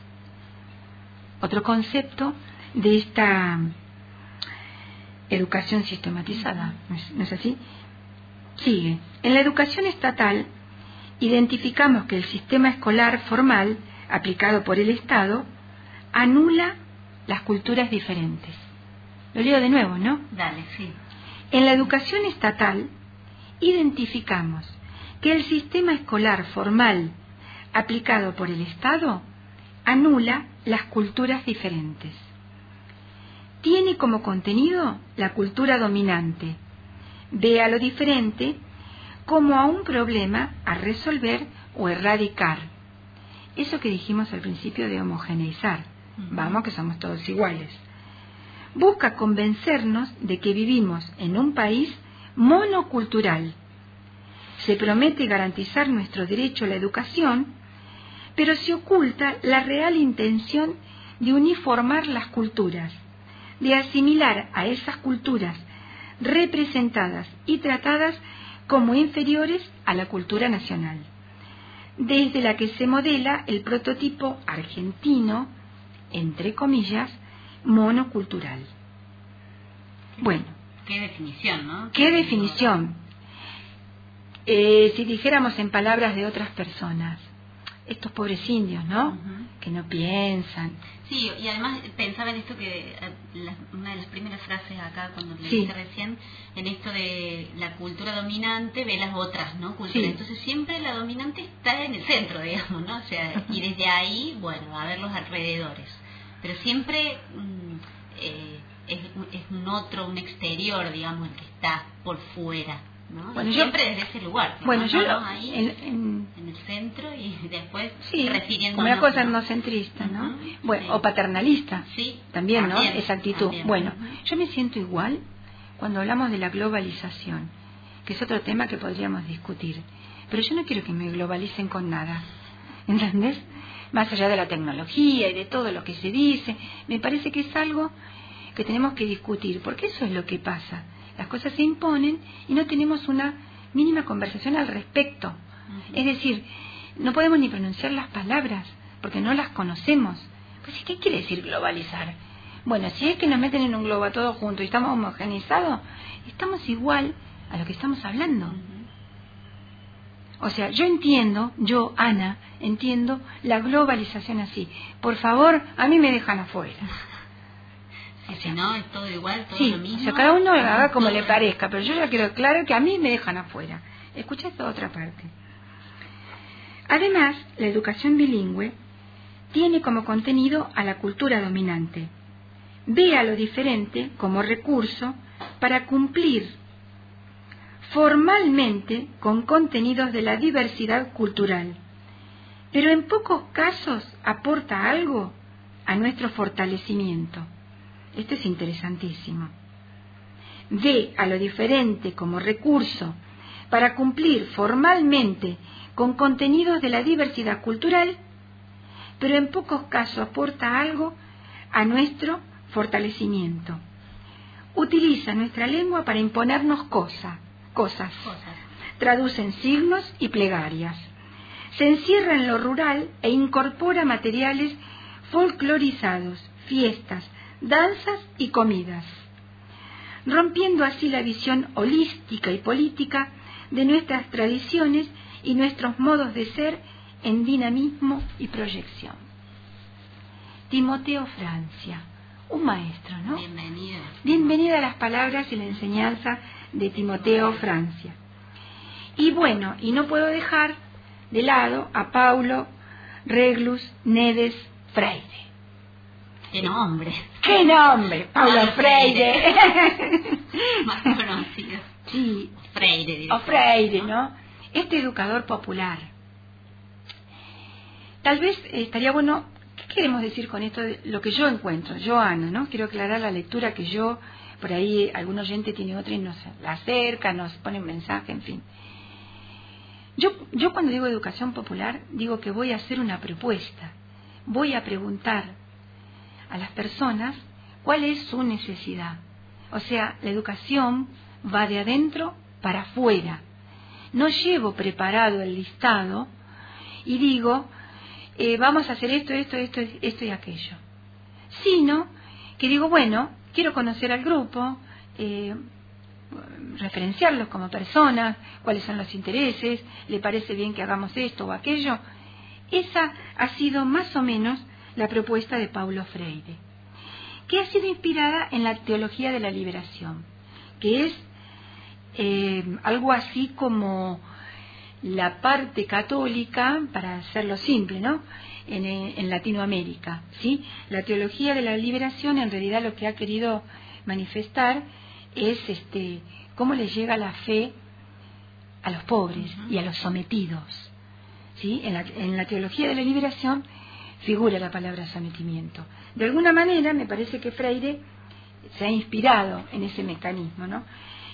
Otro concepto de esta educación sistematizada, ¿no es así? Sigue. En la educación estatal identificamos que el sistema escolar formal aplicado por el Estado anula las culturas diferentes. Lo leo de nuevo, ¿no? Dale, sí. En la educación estatal identificamos que el sistema escolar formal aplicado por el Estado anula las culturas diferentes. Tiene como contenido la cultura dominante. Ve a lo diferente como a un problema a resolver o erradicar. Eso que dijimos al principio de homogeneizar. Vamos, que somos todos iguales. Busca convencernos de que vivimos en un país monocultural. Se promete garantizar nuestro derecho a la educación, pero se oculta la real intención de uniformar las culturas, de asimilar a esas culturas representadas y tratadas como inferiores a la cultura nacional, desde la que se modela el prototipo argentino, entre comillas, monocultural. Bueno. Qué definición, ¿no? Qué definición. Si dijéramos en palabras de otras personas, estos pobres indios, ¿no? Que no piensan. Sí, y además pensaba en esto que una de las primeras frases acá cuando leíste recién, en esto de la cultura dominante ve las otras, ¿no? Culturas. Entonces siempre la dominante está en el centro, digamos, ¿no? O sea, y desde ahí, bueno, a ver los alrededores. Pero siempre es un exterior, digamos, el que está por fuera, ¿no? Bueno, siempre desde ese lugar. Bueno, yo ahí en el centro y después refiriendo como una cosa etnocentrista, ¿no? Bueno, o paternalista. Sí, también, ¿no? Esa actitud. También. Bueno, yo me siento igual cuando hablamos de la globalización, que es otro tema que podríamos discutir. Pero yo no quiero que me globalicen con nada, ¿entendés? Más allá de la tecnología y de todo lo que se dice, me parece que es algo que tenemos que discutir, porque eso es lo que pasa. Las cosas se imponen y no tenemos una mínima conversación al respecto. Es decir, no podemos ni pronunciar las palabras porque no las conocemos. Pues, ¿qué quiere decir globalizar? Bueno, si es que nos meten en un globo a todos juntos y estamos homogenizados, estamos igual a lo que estamos hablando. O sea, yo, Ana, entiendo la globalización así. Por favor, a mí me dejan afuera. Si no, es todo igual, todo sí, lo mismo. O sea, cada uno haga como le parezca, pero yo ya quiero claro que a mí me dejan afuera. Escucha esta otra parte. Además, la educación bilingüe tiene como contenido a la cultura dominante. Ve a lo diferente como recurso para cumplir formalmente con contenidos de la diversidad cultural, pero en pocos casos aporta algo a nuestro fortalecimiento. Esto es interesantísimo. Ve a lo diferente como recurso para cumplir formalmente con contenidos de la diversidad cultural, pero en pocos casos aporta algo a nuestro fortalecimiento. Utiliza nuestra lengua para imponernos cosas. Traducen signos y plegarias. Se encierra en lo rural e incorpora materiales folclorizados, fiestas, danzas y comidas, rompiendo así la visión holística y política de nuestras tradiciones y nuestros modos de ser en dinamismo y proyección. Timoteo Francia, un maestro, ¿no? Bienvenido. Bienvenida a las palabras y la enseñanza de Timoteo Francia. Y bueno, y no puedo dejar de lado a Paulo Reglus Neves Freire. ¡Qué nombre! ¡Qué nombre! Paulo Freire. Más conocido. Sí. Freire. O Freire, ¿no? Este educador popular. Tal vez estaría bueno, ¿qué queremos decir con esto de lo que yo encuentro? Yo, Ana, ¿no? Quiero aclarar la lectura que yo, por ahí algún oyente tiene otra y nos la acerca, nos pone un mensaje, en fin. Yo cuando digo educación popular, digo que voy a hacer una propuesta. Voy a preguntar a las personas cuál es su necesidad. O sea, la educación va de adentro para afuera. No llevo preparado el listado y digo, vamos a hacer esto y aquello. Sino que digo, bueno, quiero conocer al grupo, referenciarlos como personas, cuáles son los intereses, le parece bien que hagamos esto o aquello. Esa ha sido más o menos la propuesta de Paulo Freire, que ha sido inspirada en la teología de la liberación, que es algo así como la parte católica, para hacerlo simple, ¿no? En Latinoamérica, ¿sí? La teología de la liberación en realidad lo que ha querido manifestar es cómo les llega la fe a los pobres y a los sometidos, ¿sí? En la teología de la liberación figura la palabra sometimiento. De alguna manera me parece que Freire se ha inspirado en ese mecanismo, ¿no?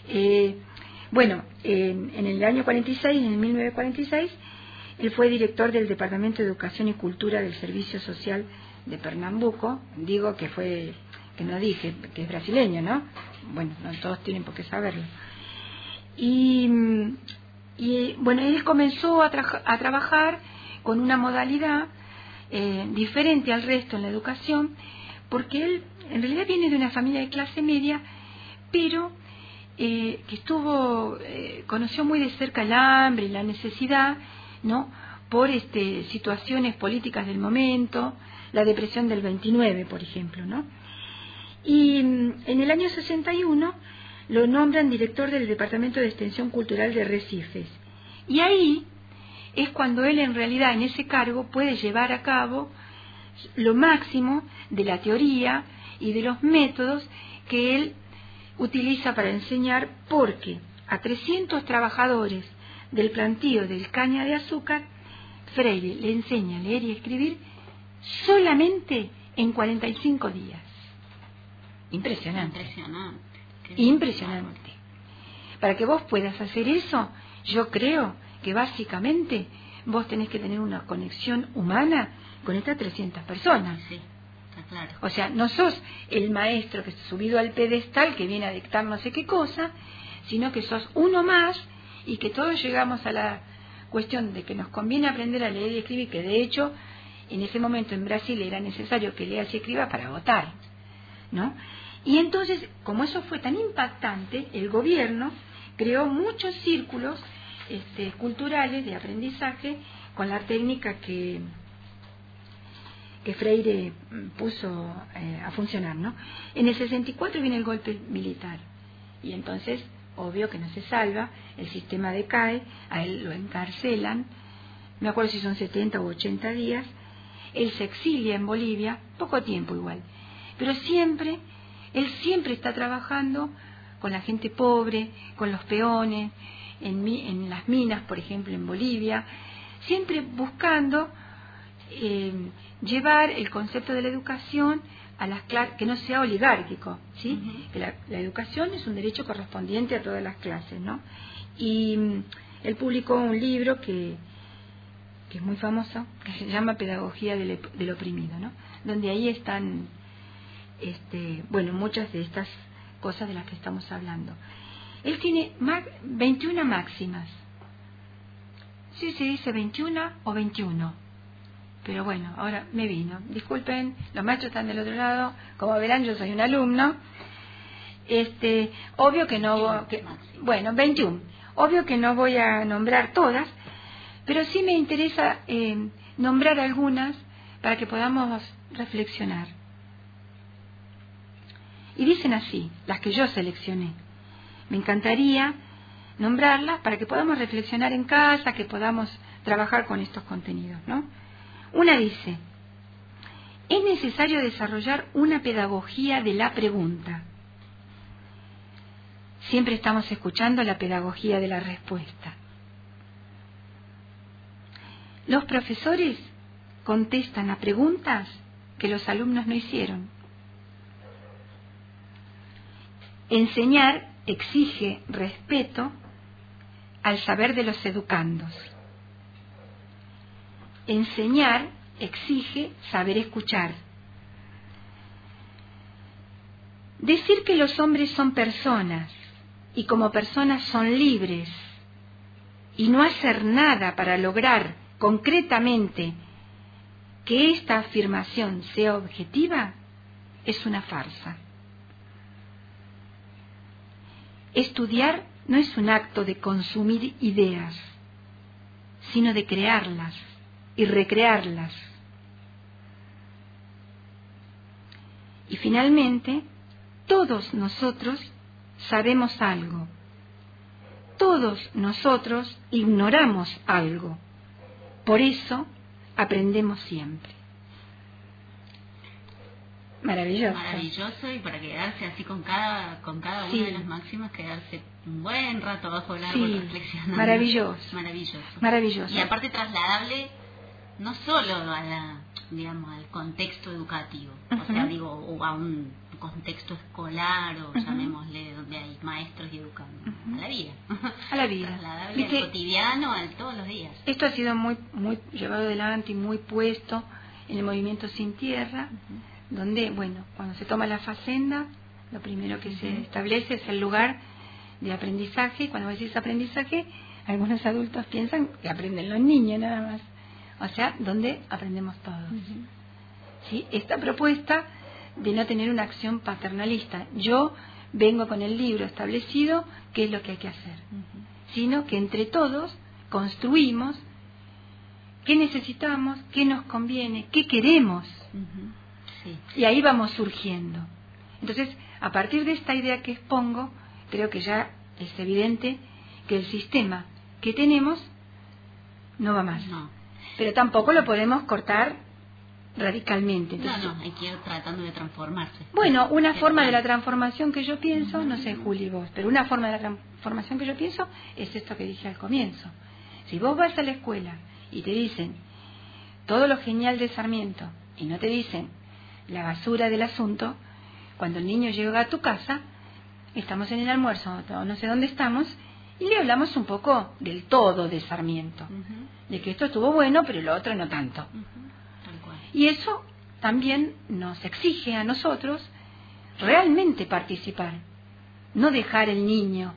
En el año 46, en el 1946, él fue director del Departamento de Educación y Cultura del Servicio Social de Pernambuco. Digo que no dije que es brasileño, ¿no? Bueno, no todos tienen por qué saberlo. Y bueno, él comenzó a trabajar con una modalidad diferente al resto en la educación, porque él en realidad viene de una familia de clase media, pero que conoció muy de cerca el hambre y la necesidad, ¿no? Por situaciones políticas del momento, la depresión del 29, por ejemplo, ¿no? Y en el año 61 lo nombran director del Departamento de Extensión Cultural de Recifes. Y ahí es cuando él en realidad en ese cargo puede llevar a cabo lo máximo de la teoría y de los métodos que él utiliza para enseñar, porque a 300 trabajadores del plantío del caña de azúcar, Freire le enseña a leer y escribir solamente en 45 días. Impresionante. Impresionante. Para que vos puedas hacer eso, yo creo que básicamente vos tenés que tener una conexión humana con estas 300 personas. Sí, está claro. O sea, no sos el maestro que está subido al pedestal que viene a dictar no sé qué cosa, sino que sos uno más y que todos llegamos a la cuestión de que nos conviene aprender a leer y escribir, que de hecho en ese momento en Brasil era necesario que leas y escribas para votar, ¿no? Y entonces, como eso fue tan impactante, el gobierno creó muchos círculos culturales de aprendizaje con la técnica que Freire puso a funcionar, ¿no? En el 64 viene el golpe militar y entonces, obvio que no se salva, el sistema decae, a él lo encarcelan, me acuerdo si son 70 u 80 días, él se exilia en Bolivia, poco tiempo igual, pero él siempre está trabajando con la gente pobre, con los peones, en las minas, por ejemplo, en Bolivia, siempre buscando llevar el concepto de la educación a las clases, que no sea oligárquico, ¿sí? Uh-huh. Que la educación es un derecho correspondiente a todas las clases, ¿no? Y él publicó un libro que es muy famoso, que se llama Pedagogía del oprimido, ¿no? Donde ahí están, muchas de estas cosas de las que estamos hablando. Él tiene 21 máximas. Sí, se dice 21 o 21. Pero bueno, ahora me vino. Disculpen, los maestros están del otro lado. Como verán, yo soy un alumno. Obvio que no... 21. Obvio que no voy a nombrar todas, pero sí me interesa nombrar algunas para que podamos reflexionar. Y dicen así, las que yo seleccioné. Me encantaría nombrarlas para que podamos reflexionar en casa, que podamos trabajar con estos contenidos, ¿no? Una dice, es necesario desarrollar una pedagogía de la pregunta. Siempre estamos escuchando la pedagogía de la respuesta. Los profesores contestan a preguntas que los alumnos no hicieron. Enseñar exige respeto al saber de los educandos. Enseñar exige saber escuchar. Decir que los hombres son personas y como personas son libres y no hacer nada para lograr concretamente que esta afirmación sea objetiva es una farsa. Estudiar no es un acto de consumir ideas, sino de crearlas y recrearlas. Y finalmente, todos nosotros sabemos algo. Todos nosotros ignoramos algo. Por eso aprendemos siempre. Maravilloso. Maravilloso, y para quedarse así con cada una de las máximas, quedarse un buen rato bajo el árbol reflexionando. Maravilloso. Maravilloso. Maravilloso. Y aparte trasladable no solo al contexto educativo, o sea, o a un contexto escolar, o llamémosle, donde hay maestros y educandos, a la vida. A la vida. Trasladable al cotidiano, a todos los días. Esto ha sido muy llevado adelante y muy puesto en el movimiento Sin Tierra, donde, cuando se toma la facenda, lo primero que se establece es el lugar de aprendizaje. Cuando decís aprendizaje, algunos adultos piensan que aprenden los niños nada más. O sea, donde aprendemos todos. ¿Sí? Esta propuesta de no tener una acción paternalista. Yo vengo con el libro establecido qué es lo que hay que hacer. Sino que entre todos construimos qué necesitamos, qué nos conviene, qué queremos. Y ahí vamos surgiendo. Entonces, a partir de esta idea que expongo, creo que ya es evidente que el sistema que tenemos no va más. No. Pero tampoco lo podemos cortar radicalmente. Entonces, hay que ir tratando de transformarse. Bueno, una forma de la transformación que yo pienso, no sé, Juli, vos, pero una forma de la transformación que yo pienso es esto que dije al comienzo. Si vos vas a la escuela y te dicen todo lo genial de Sarmiento y no te dicen la basura del asunto, cuando el niño llega a tu casa, estamos en el almuerzo, no sé dónde estamos, y le hablamos un poco del todo de Sarmiento, de que esto estuvo bueno, pero lo otro no tanto. Y eso también nos exige a nosotros realmente participar, no dejar el niño,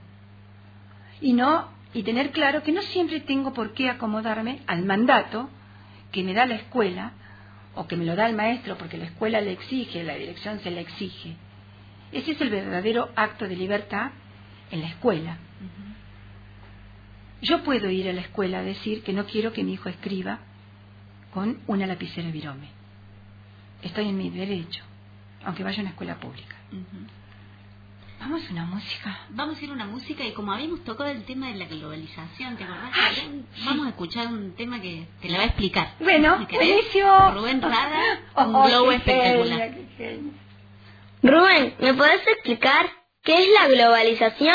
y tener claro que no siempre tengo por qué acomodarme al mandato que me da la escuela, o que me lo da el maestro porque la escuela le exige, la dirección se le exige. Ese es el verdadero acto de libertad en la escuela. Yo puedo ir a la escuela a decir que no quiero que mi hijo escriba con una lapicera Virome. Estoy en mi derecho, aunque vaya a una escuela pública. Vamos a una música. Vamos a ir a una música y como habíamos tocado el tema de la globalización, ¿te acordás? Vamos a escuchar un tema que te lo va a explicar. Bueno, buenísimo. Rubén Rada, un globo espectacular. Rubén, ¿me podés explicar qué es la globalización?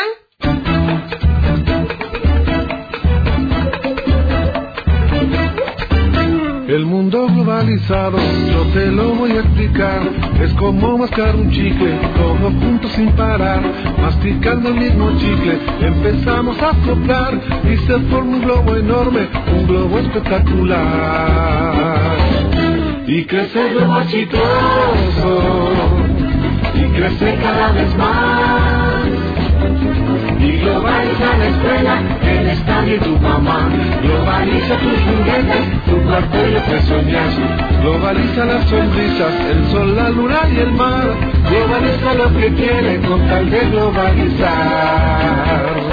El mundo globalizado, yo te lo voy a explicar. Es como mascar un chicle, todos juntos sin parar. Masticando el mismo chicle, empezamos a soplar y se forma un globo enorme, un globo espectacular. Y crece el globo chistoso, y crece cada vez más. Y globaliza la escuela, el estadio y tu mamá. Globaliza tus juguetes, tu cuarto y lo que soñas. Globaliza las sonrisas, el sol, la luna y el mar. Globaliza lo que quiere con tal de globalizar.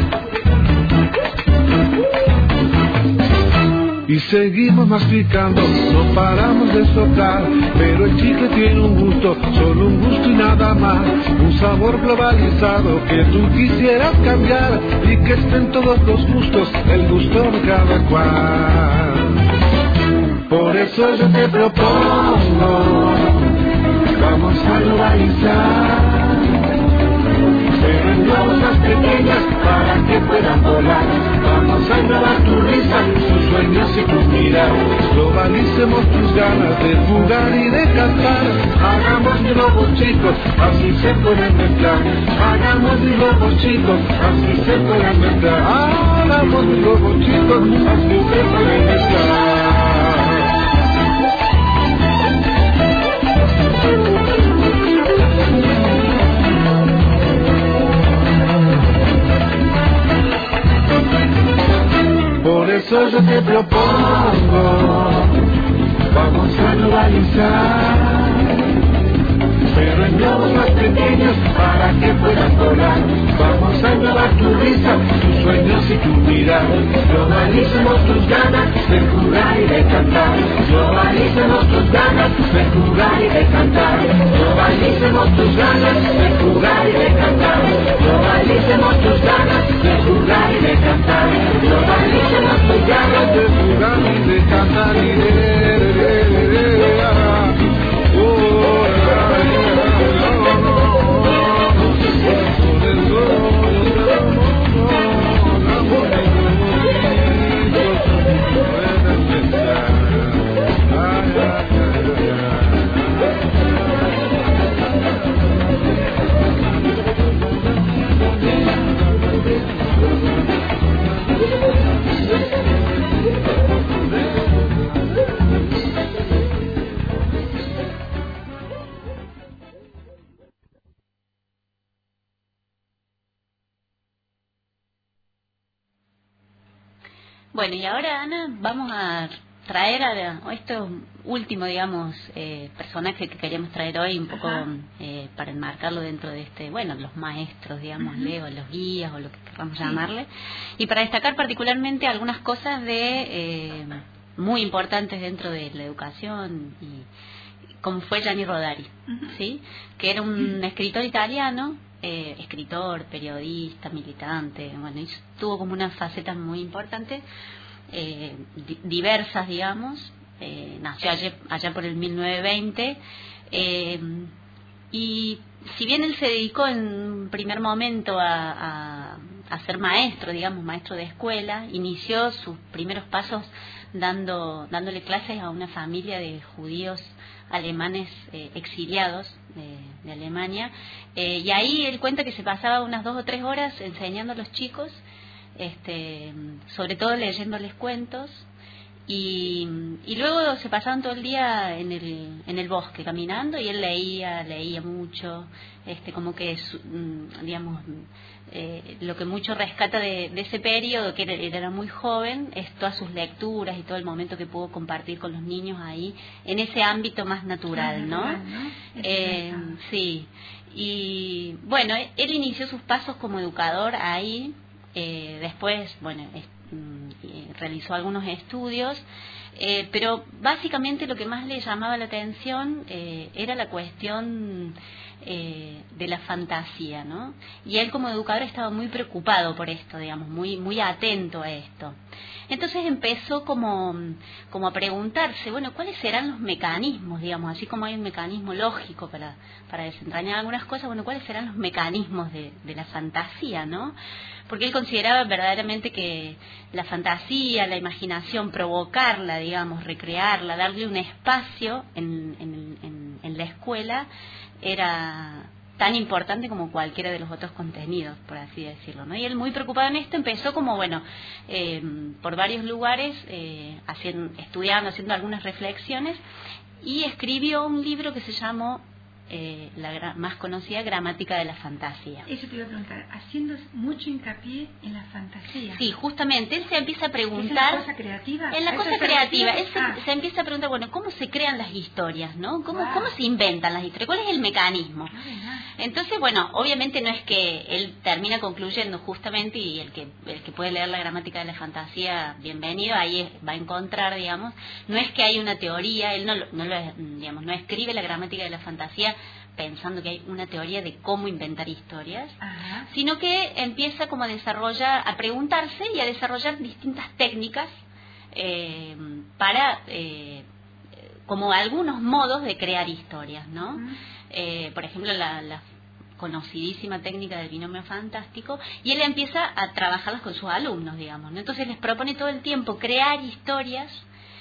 Y seguimos masticando, no paramos de soplar. Pero el chicle tiene un gusto, solo un gusto y nada más. Un sabor globalizado que tú quisieras cambiar. Y que estén todos los gustos, el gusto de cada cual. Por eso yo te propongo, vamos a globalizar. Pero en globos más pequeños para que puedan volar. Vamos a grabar tu risa, tus sueños y tus miradas. Globalicemos tus ganas de jugar y de cantar. Hagamos globos chicos, así se pueden mezclar. Hagamos globos chicos, así se pueden mezclar. Hagamos globos chicos, así se pueden mezclar. Por eso yo te propongo, vamos a globalizar. Pero en globos más pequeños para que puedan volar. Vamos a englobar tu risa, tus sueños y tu mirar. Globalicemos tus ganas de jugar y de cantar. Globalicemos tus ganas de jugar y de cantar. Globalicemos tus ganas de jugar y de cantar. Globalicemos tus ganas de jugar y de cantar. Globalicemos tus ganas de jugar y de cantar y Bueno, y ahora, Ana, vamos a traer a estos últimos, digamos, personajes que queríamos traer hoy, un poco para enmarcarlo dentro de los maestros, digámosle, o los guías, o lo que queramos llamarle, y para destacar particularmente algunas cosas muy importantes dentro de la educación, y como fue Gianni Rodari, ¿sí? Que era un escritor italiano, escritor, periodista, militante, bueno, y tuvo como una faceta muy importante, diversas, digamos. Nació allá por el 1920, y si bien él se dedicó en un primer momento a ser maestro, digamos, maestro de escuela, inició sus primeros pasos dándole clases a una familia de judíos alemanes exiliados de Alemania, y ahí él cuenta que se pasaba unas 2 o 3 horas enseñando a los chicos, sobre todo leyéndoles cuentos, y luego se pasaban todo el día en el bosque caminando, y él leía mucho, como que digamos, lo que mucho rescata de ese periodo, que él era muy joven, es todas sus lecturas y todo el momento que pudo compartir con los niños ahí, en ese ámbito más natural, ¿no? Sí, y bueno, él inició sus pasos como educador ahí, Después, bueno, realizó algunos estudios, pero básicamente lo que más le llamaba la atención era la cuestión de la fantasía, ¿no? Y él como educador estaba muy preocupado por esto, digamos, muy atento a esto. Entonces empezó como a preguntarse, bueno, ¿cuáles serán los mecanismos, digamos, así como hay un mecanismo lógico para desentrañar algunas cosas, bueno, ¿cuáles serán los mecanismos de la fantasía, ¿no? Porque él consideraba verdaderamente que la fantasía, la imaginación, provocarla, digamos, recrearla, darle un espacio en la escuela, era tan importante como cualquiera de los otros contenidos, por así decirlo, ¿no? Y él, muy preocupado en esto, empezó como, bueno, por varios lugares, estudiando, haciendo algunas reflexiones, y escribió un libro que se llamó la más conocida Gramática de la Fantasía. Eso te iba a preguntar, haciendo mucho hincapié en la fantasía. Sí, justamente, él se empieza a preguntar... ¿Es la cosa creativa? En la cosa creativa, él se empieza a preguntar, bueno, ¿cómo se crean las historias, no? ¿Cómo se inventan las historias? ¿Cuál es el mecanismo? Entonces, bueno, obviamente no es que él termina concluyendo justamente, y el que puede leer la Gramática de la Fantasía, bienvenido, ahí va a encontrar, digamos, no es que hay una teoría, él no escribe la Gramática de la Fantasía pensando que hay una teoría de cómo inventar historias, sino que empieza como a preguntarse y a desarrollar distintas técnicas para como algunos modos de crear historias, ¿no? Por ejemplo, la conocidísima técnica del binomio fantástico, y él empieza a trabajarlas con sus alumnos, digamos, ¿no? Entonces les propone todo el tiempo crear historias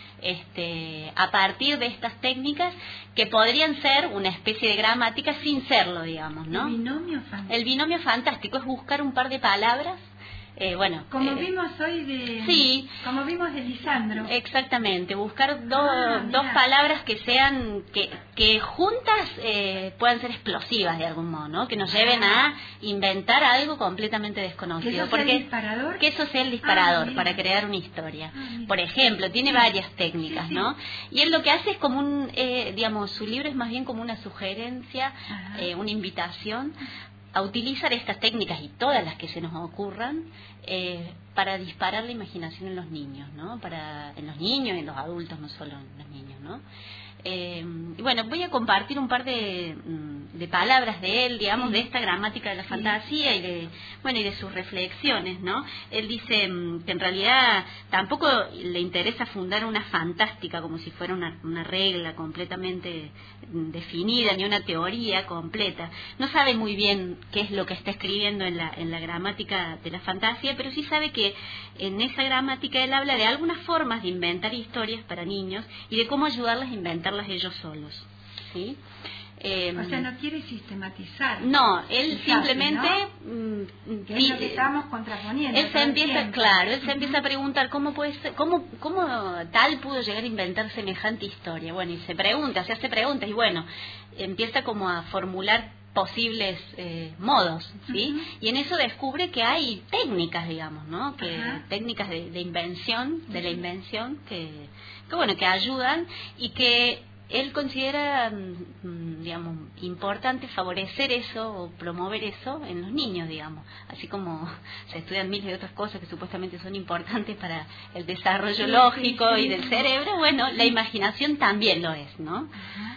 a partir de estas técnicas que podrían ser una especie de gramática sin serlo, digamos, ¿no? El binomio fantástico es buscar un par de palabras, como vimos hoy como vimos de Lisandro. Exactamente, buscar dos palabras que sean que juntas puedan ser explosivas de algún modo, ¿no? Que nos lleven a inventar algo completamente desconocido. Que eso sea el disparador para crear una historia. Por ejemplo, tiene varias técnicas, ¿no? Y él lo que hace es como su libro es más bien como una sugerencia, una invitación a utilizar estas técnicas y todas las que se nos ocurran para disparar la imaginación en los niños, ¿no? En los niños y en los adultos, no solo en los niños, ¿no? Y bueno, voy a compartir un par de palabras de él, digamos, de esta gramática de la fantasía y de sus reflexiones, ¿no? Él dice que en realidad tampoco le interesa fundar una fantástica como si fuera una regla completamente definida, ni una teoría completa. No sabe muy bien qué es lo que está escribiendo en la gramática de la fantasía, pero sí sabe que en esa gramática él habla de algunas formas de inventar historias para niños y de cómo ayudarles a inventarlas ellos solos, ¿sí? O sea, no quiere sistematizar. No, él simplemente... Que es lo que estamos contraponiendo. Él se empieza a preguntar cómo puede ser, cómo tal pudo llegar a inventar semejante historia. Bueno, y se hace preguntas y bueno, empieza como a formular posibles modos, ¿sí? Y en eso descubre que hay técnicas, digamos, ¿no? Técnicas de invención, de la invención que ayudan y que él considera, digamos, importante favorecer eso o promover eso en los niños, digamos, así como se estudian miles de otras cosas que supuestamente son importantes para el desarrollo lógico y del cerebro, bueno, la imaginación también lo es, ¿no?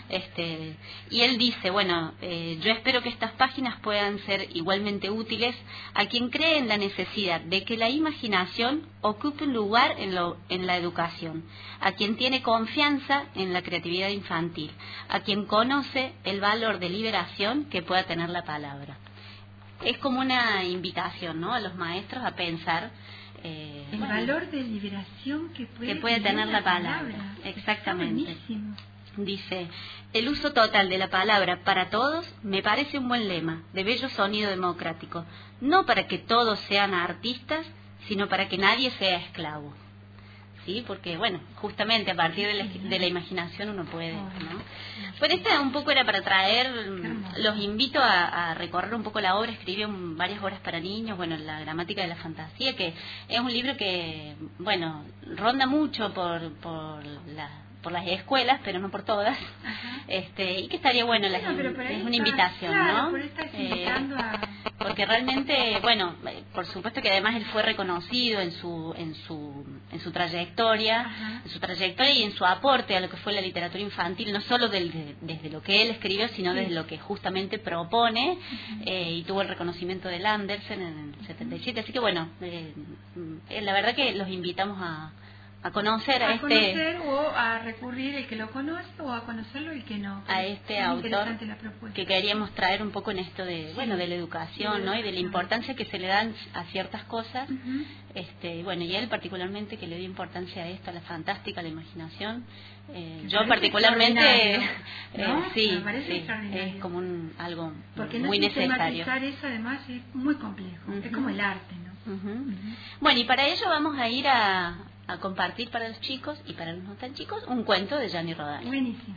Y él dice, bueno, yo espero que estas páginas puedan ser igualmente útiles a quien cree en la necesidad de que la imaginación ocupe un lugar en la educación, a quien tiene confianza en la creatividad infantil, a quien conoce el valor de liberación que pueda tener la palabra. Es como una invitación, ¿no?, a los maestros a pensar el valor de liberación que puede tener la palabra. Exactamente. Buenísimo. Dice, el uso total de la palabra para todos me parece un buen lema, de bello sonido democrático, no para que todos sean artistas, sino para que nadie sea esclavo. ¿Sí? Porque, bueno, justamente a partir de la imaginación uno puede, ¿no? Pero esta un poco era para traer, los invito a recorrer un poco la obra, escribió varias obras para niños, bueno, la gramática de la fantasía, que es un libro que, bueno, ronda mucho por por las escuelas, pero no por todas. Y que estaría bueno, es una invitación, claro, ¿no? Por estás invitando a... Porque realmente, bueno, por supuesto que además él fue reconocido en su trayectoria, y en su aporte a lo que fue la literatura infantil, no solo desde lo que él escribió, sino desde lo que justamente propone, y tuvo el reconocimiento del Andersen en el 77. Así que bueno, la verdad que los invitamos a conocer conocer o a recurrir el que lo conoce o a conocerlo el que no. A este autor que queríamos traer un poco en esto de de la educación, ¿no? Y de la importancia que se le dan a ciertas cosas. Y él particularmente, que le dio importancia a esto, a la fantástica, a la imaginación. Yo particularmente ¿no? sí, es como algo porque muy necesario. Porque eso además es muy complejo, es como el arte, ¿no? Bueno, y para ello vamos a ir a compartir para los chicos y para los no tan chicos un cuento de Gianni Rodari. Buenísimo.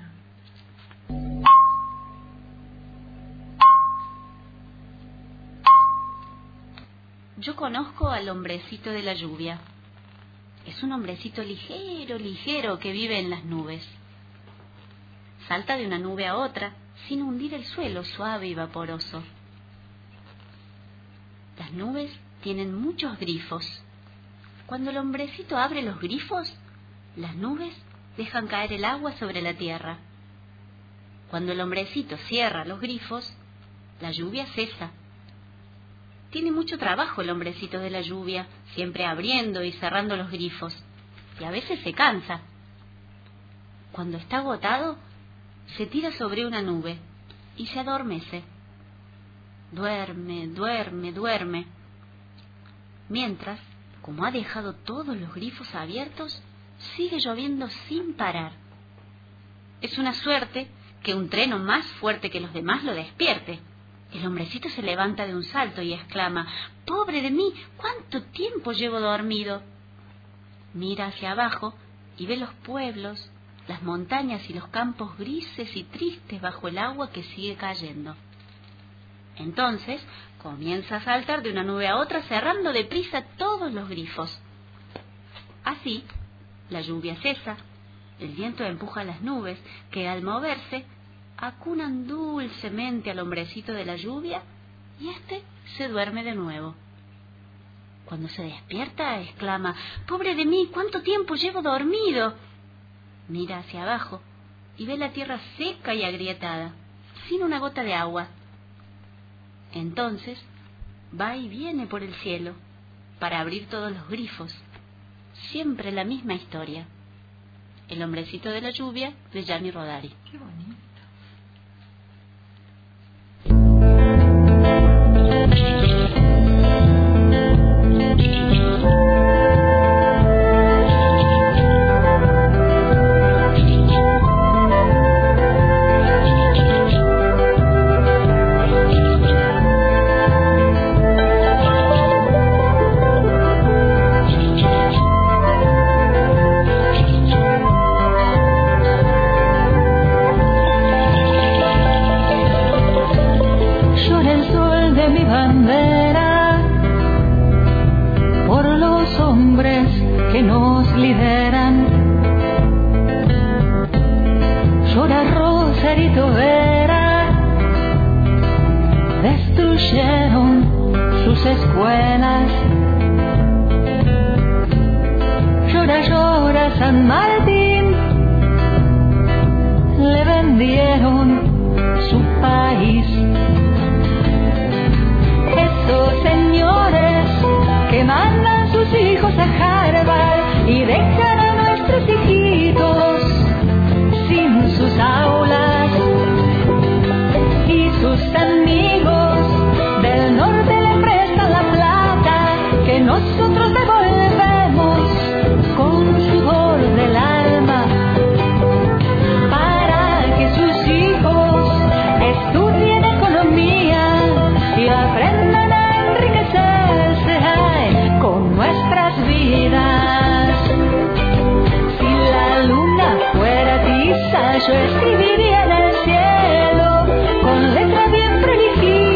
Yo conozco al hombrecito de la lluvia. Es un hombrecito ligero que vive en las nubes. Salta de una nube a otra sin hundir el suelo suave y vaporoso. Las nubes tienen muchos grifos. Cuando el hombrecito abre los grifos, las nubes dejan caer el agua sobre la tierra. Cuando el hombrecito cierra los grifos, la lluvia cesa. Tiene mucho trabajo el hombrecito de la lluvia, siempre abriendo y cerrando los grifos, y a veces se cansa. Cuando está agotado, se tira sobre una nube y se adormece. Duerme, duerme, duerme. Mientras, como ha dejado todos los grifos abiertos, sigue lloviendo sin parar. Es una suerte que un trueno más fuerte que los demás lo despierte. El hombrecito se levanta de un salto y exclama: ¡Pobre de mí! ¿Cuánto tiempo llevo dormido? Mira hacia abajo y ve los pueblos, las montañas y los campos grises y tristes bajo el agua que sigue cayendo. Entonces comienza a saltar de una nube a otra, cerrando deprisa todos los grifos. Así, la lluvia cesa, el viento empuja las nubes, que al moverse acunan dulcemente al hombrecito de la lluvia, y éste se duerme de nuevo. Cuando se despierta, exclama: ¡Pobre de mí! ¿Cuánto tiempo llevo dormido? Mira hacia abajo y ve la tierra seca y agrietada, sin una gota de agua. Entonces va y viene por el cielo para abrir todos los grifos. Siempre la misma historia. El hombrecito de la lluvia, de Gianni Rodari. Qué bonito. Yo escribiría en el cielo con letra bien prolijita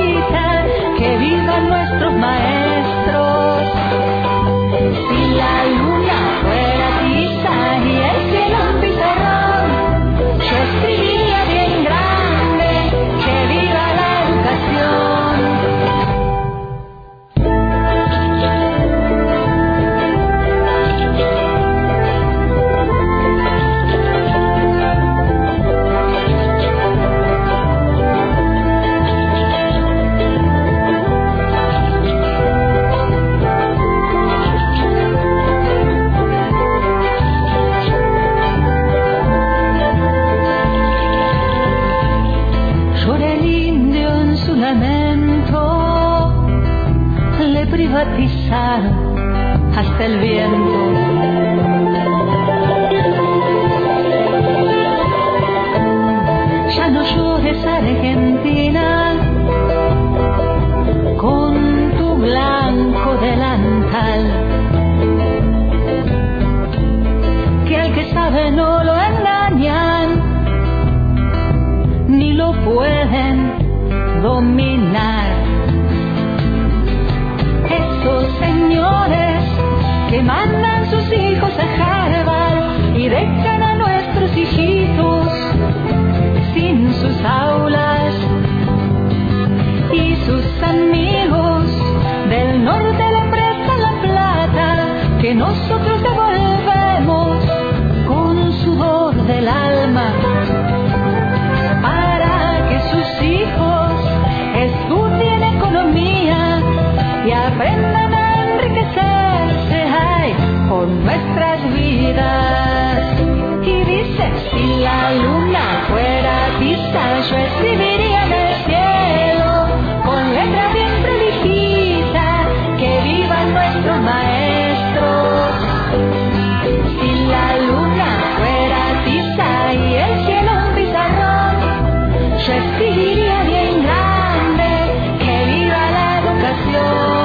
cemento le privatizaron hasta el viento. Ya no llores, Argentina, con tu blanco delantal, que al que sabe no lo engañan, ni lo pueden dominar. Esos señores que mandan sus hijos a Harvard y dejan a nuestros hijitos sin sus aulas, y sus amigos del norte le prestan la plata que nosotros devolvemos con sudor del alma, para que sus hijos estudien economía y aprendan a enriquecerse, ay, con nuestras vidas. Y dice, si la luna fuera tiza, yo escribiría en el cielo con letra bien prolijita, que vivan nuestros maestros. Si la luna fuera tiza y el cielo un pizarrón, yo escribiría bien grande, que viva la educación.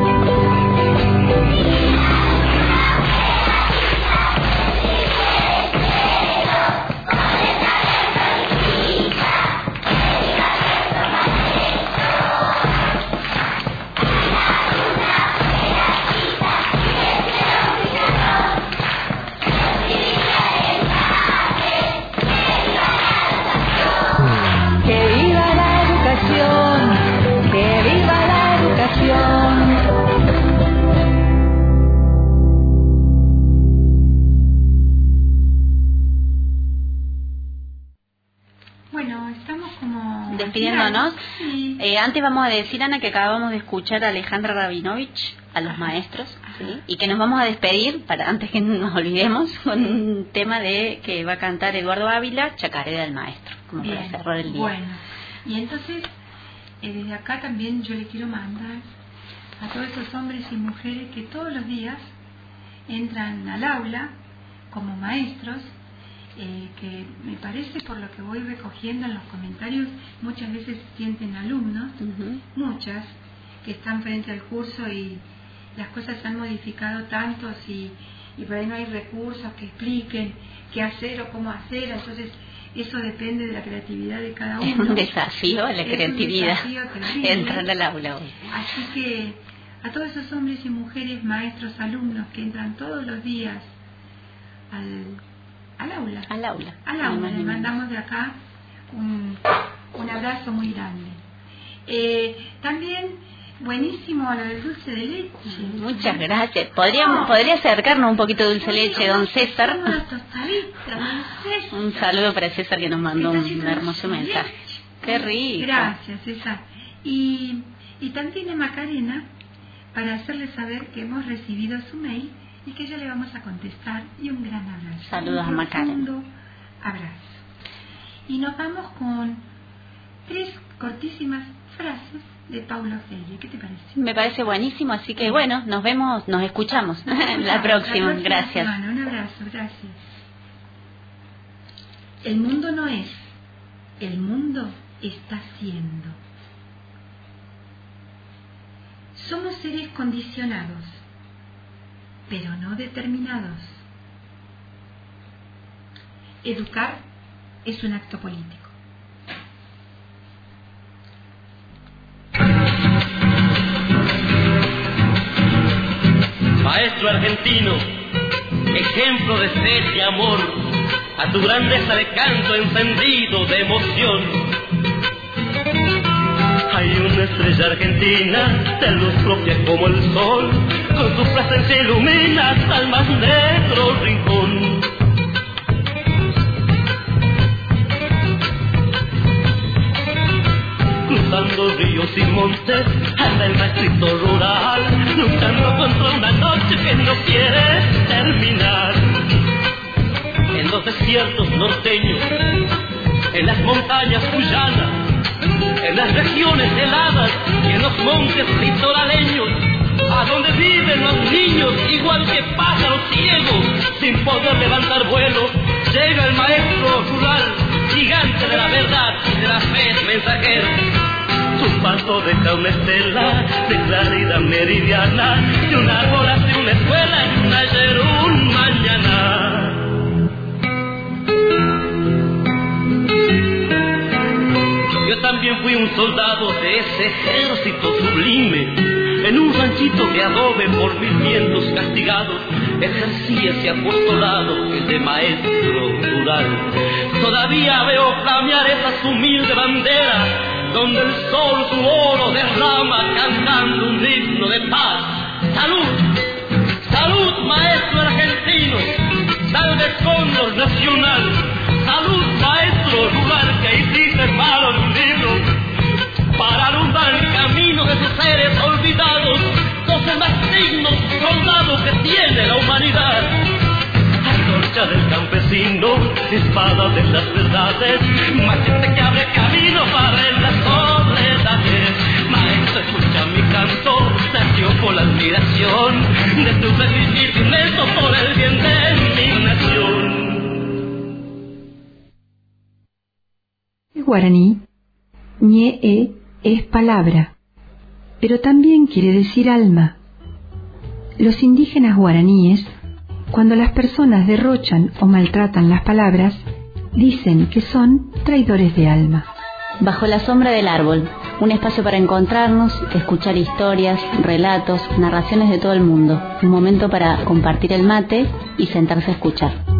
Bueno, estamos como despidiéndonos. Sí. Antes vamos a decir, Ana, que acabamos de escuchar a Alejandra Rabinovich, a los maestros, ¿sí? Y que nos vamos a despedir, para antes que nos olvidemos, con un tema de que va a cantar Eduardo Ávila, Chacarera del Maestro, como Bien, para cerrar el día. Bueno, y entonces desde acá también yo le quiero mandar a todos esos hombres y mujeres que todos los días entran al aula como maestros, que me parece, por lo que voy recogiendo en los comentarios, muchas veces se sienten alumnos, muchas, que están frente al curso y las cosas se han modificado tanto y por ahí no hay recursos que expliquen qué hacer o cómo hacer, entonces eso depende de la creatividad de cada uno. Es un desafío a la creatividad, entrar al aula hoy. Así que a todos esos hombres y mujeres, maestros, alumnos que entran todos los días al aula. Le mandamos de acá un abrazo muy grande. También buenísimo lo del dulce de leche. Muchas gracias. Podría acercarnos un poquito de dulce de leche, don César. Un saludo para César, que nos mandó un hermoso mensaje. Qué rico. Gracias, César. Y también a Macarena, para hacerle saber que hemos recibido su mail y que ya le vamos a contestar, y un gran abrazo. Saludos a Macarena. Un abrazo. Y nos vamos con 3 cortísimas frases de Paulo Freire. ¿Qué te parece? Me parece buenísimo, así que bueno, nos vemos, nos escuchamos la próxima. Gracias. Semana. Un abrazo, gracias. El mundo no es, el mundo está siendo. Somos seres condicionados, pero no determinados. Educar es un acto político. Maestro argentino, ejemplo de sed y amor, a tu grandeza le canto encendido de emoción. Hay una estrella argentina de luz propia como el sol, con su presencia ilumina hasta el más negro rincón. Cruzando ríos y montes, anda el maestrito rural, luchando contra una noche que no quiere terminar. En los desiertos norteños, en las montañas cuyanas, En las regiones heladas y en los montes litoraleños, a donde viven los niños igual que pájaros ciegos, sin poder levantar vuelo, llega el maestro rural, gigante de la verdad y de la fe mensajero. Su paso deja una estela de claridad meridiana, de un árbol hacia una escuela, un ayer, un mañana. Yo también fui un soldado de ese ejército sublime, en un ranchito de adobe por 1000 vientos castigados, ejercía ese apostolado, el de maestro rural. Todavía veo flamear esa humilde bandera, donde el sol su oro derrama cantando un himno de paz. ¡Salud! ¡Salud, maestro argentino! ¡Salve Cóndor nacional! ¡Salud, maestro rural, que hiciste malo en un libro para alumbrar el camino de sus seres olvidados, los más dignos soldados que tiene la humanidad! Antorcha del campesino, espada de las verdades, machete que abre camino para en las soledades. Maestro, escucha mi canto, nació por la admiración de tu sacrificio inmenso por el bien de mi nación. En guaraní, ñe es palabra, pero también quiere decir alma. Los indígenas guaraníes, cuando las personas derrochan o maltratan las palabras, dicen que son traidores de alma. Bajo la sombra del árbol, un espacio para encontrarnos, escuchar historias, relatos, narraciones de todo el mundo. Un momento para compartir el mate y sentarse a escuchar.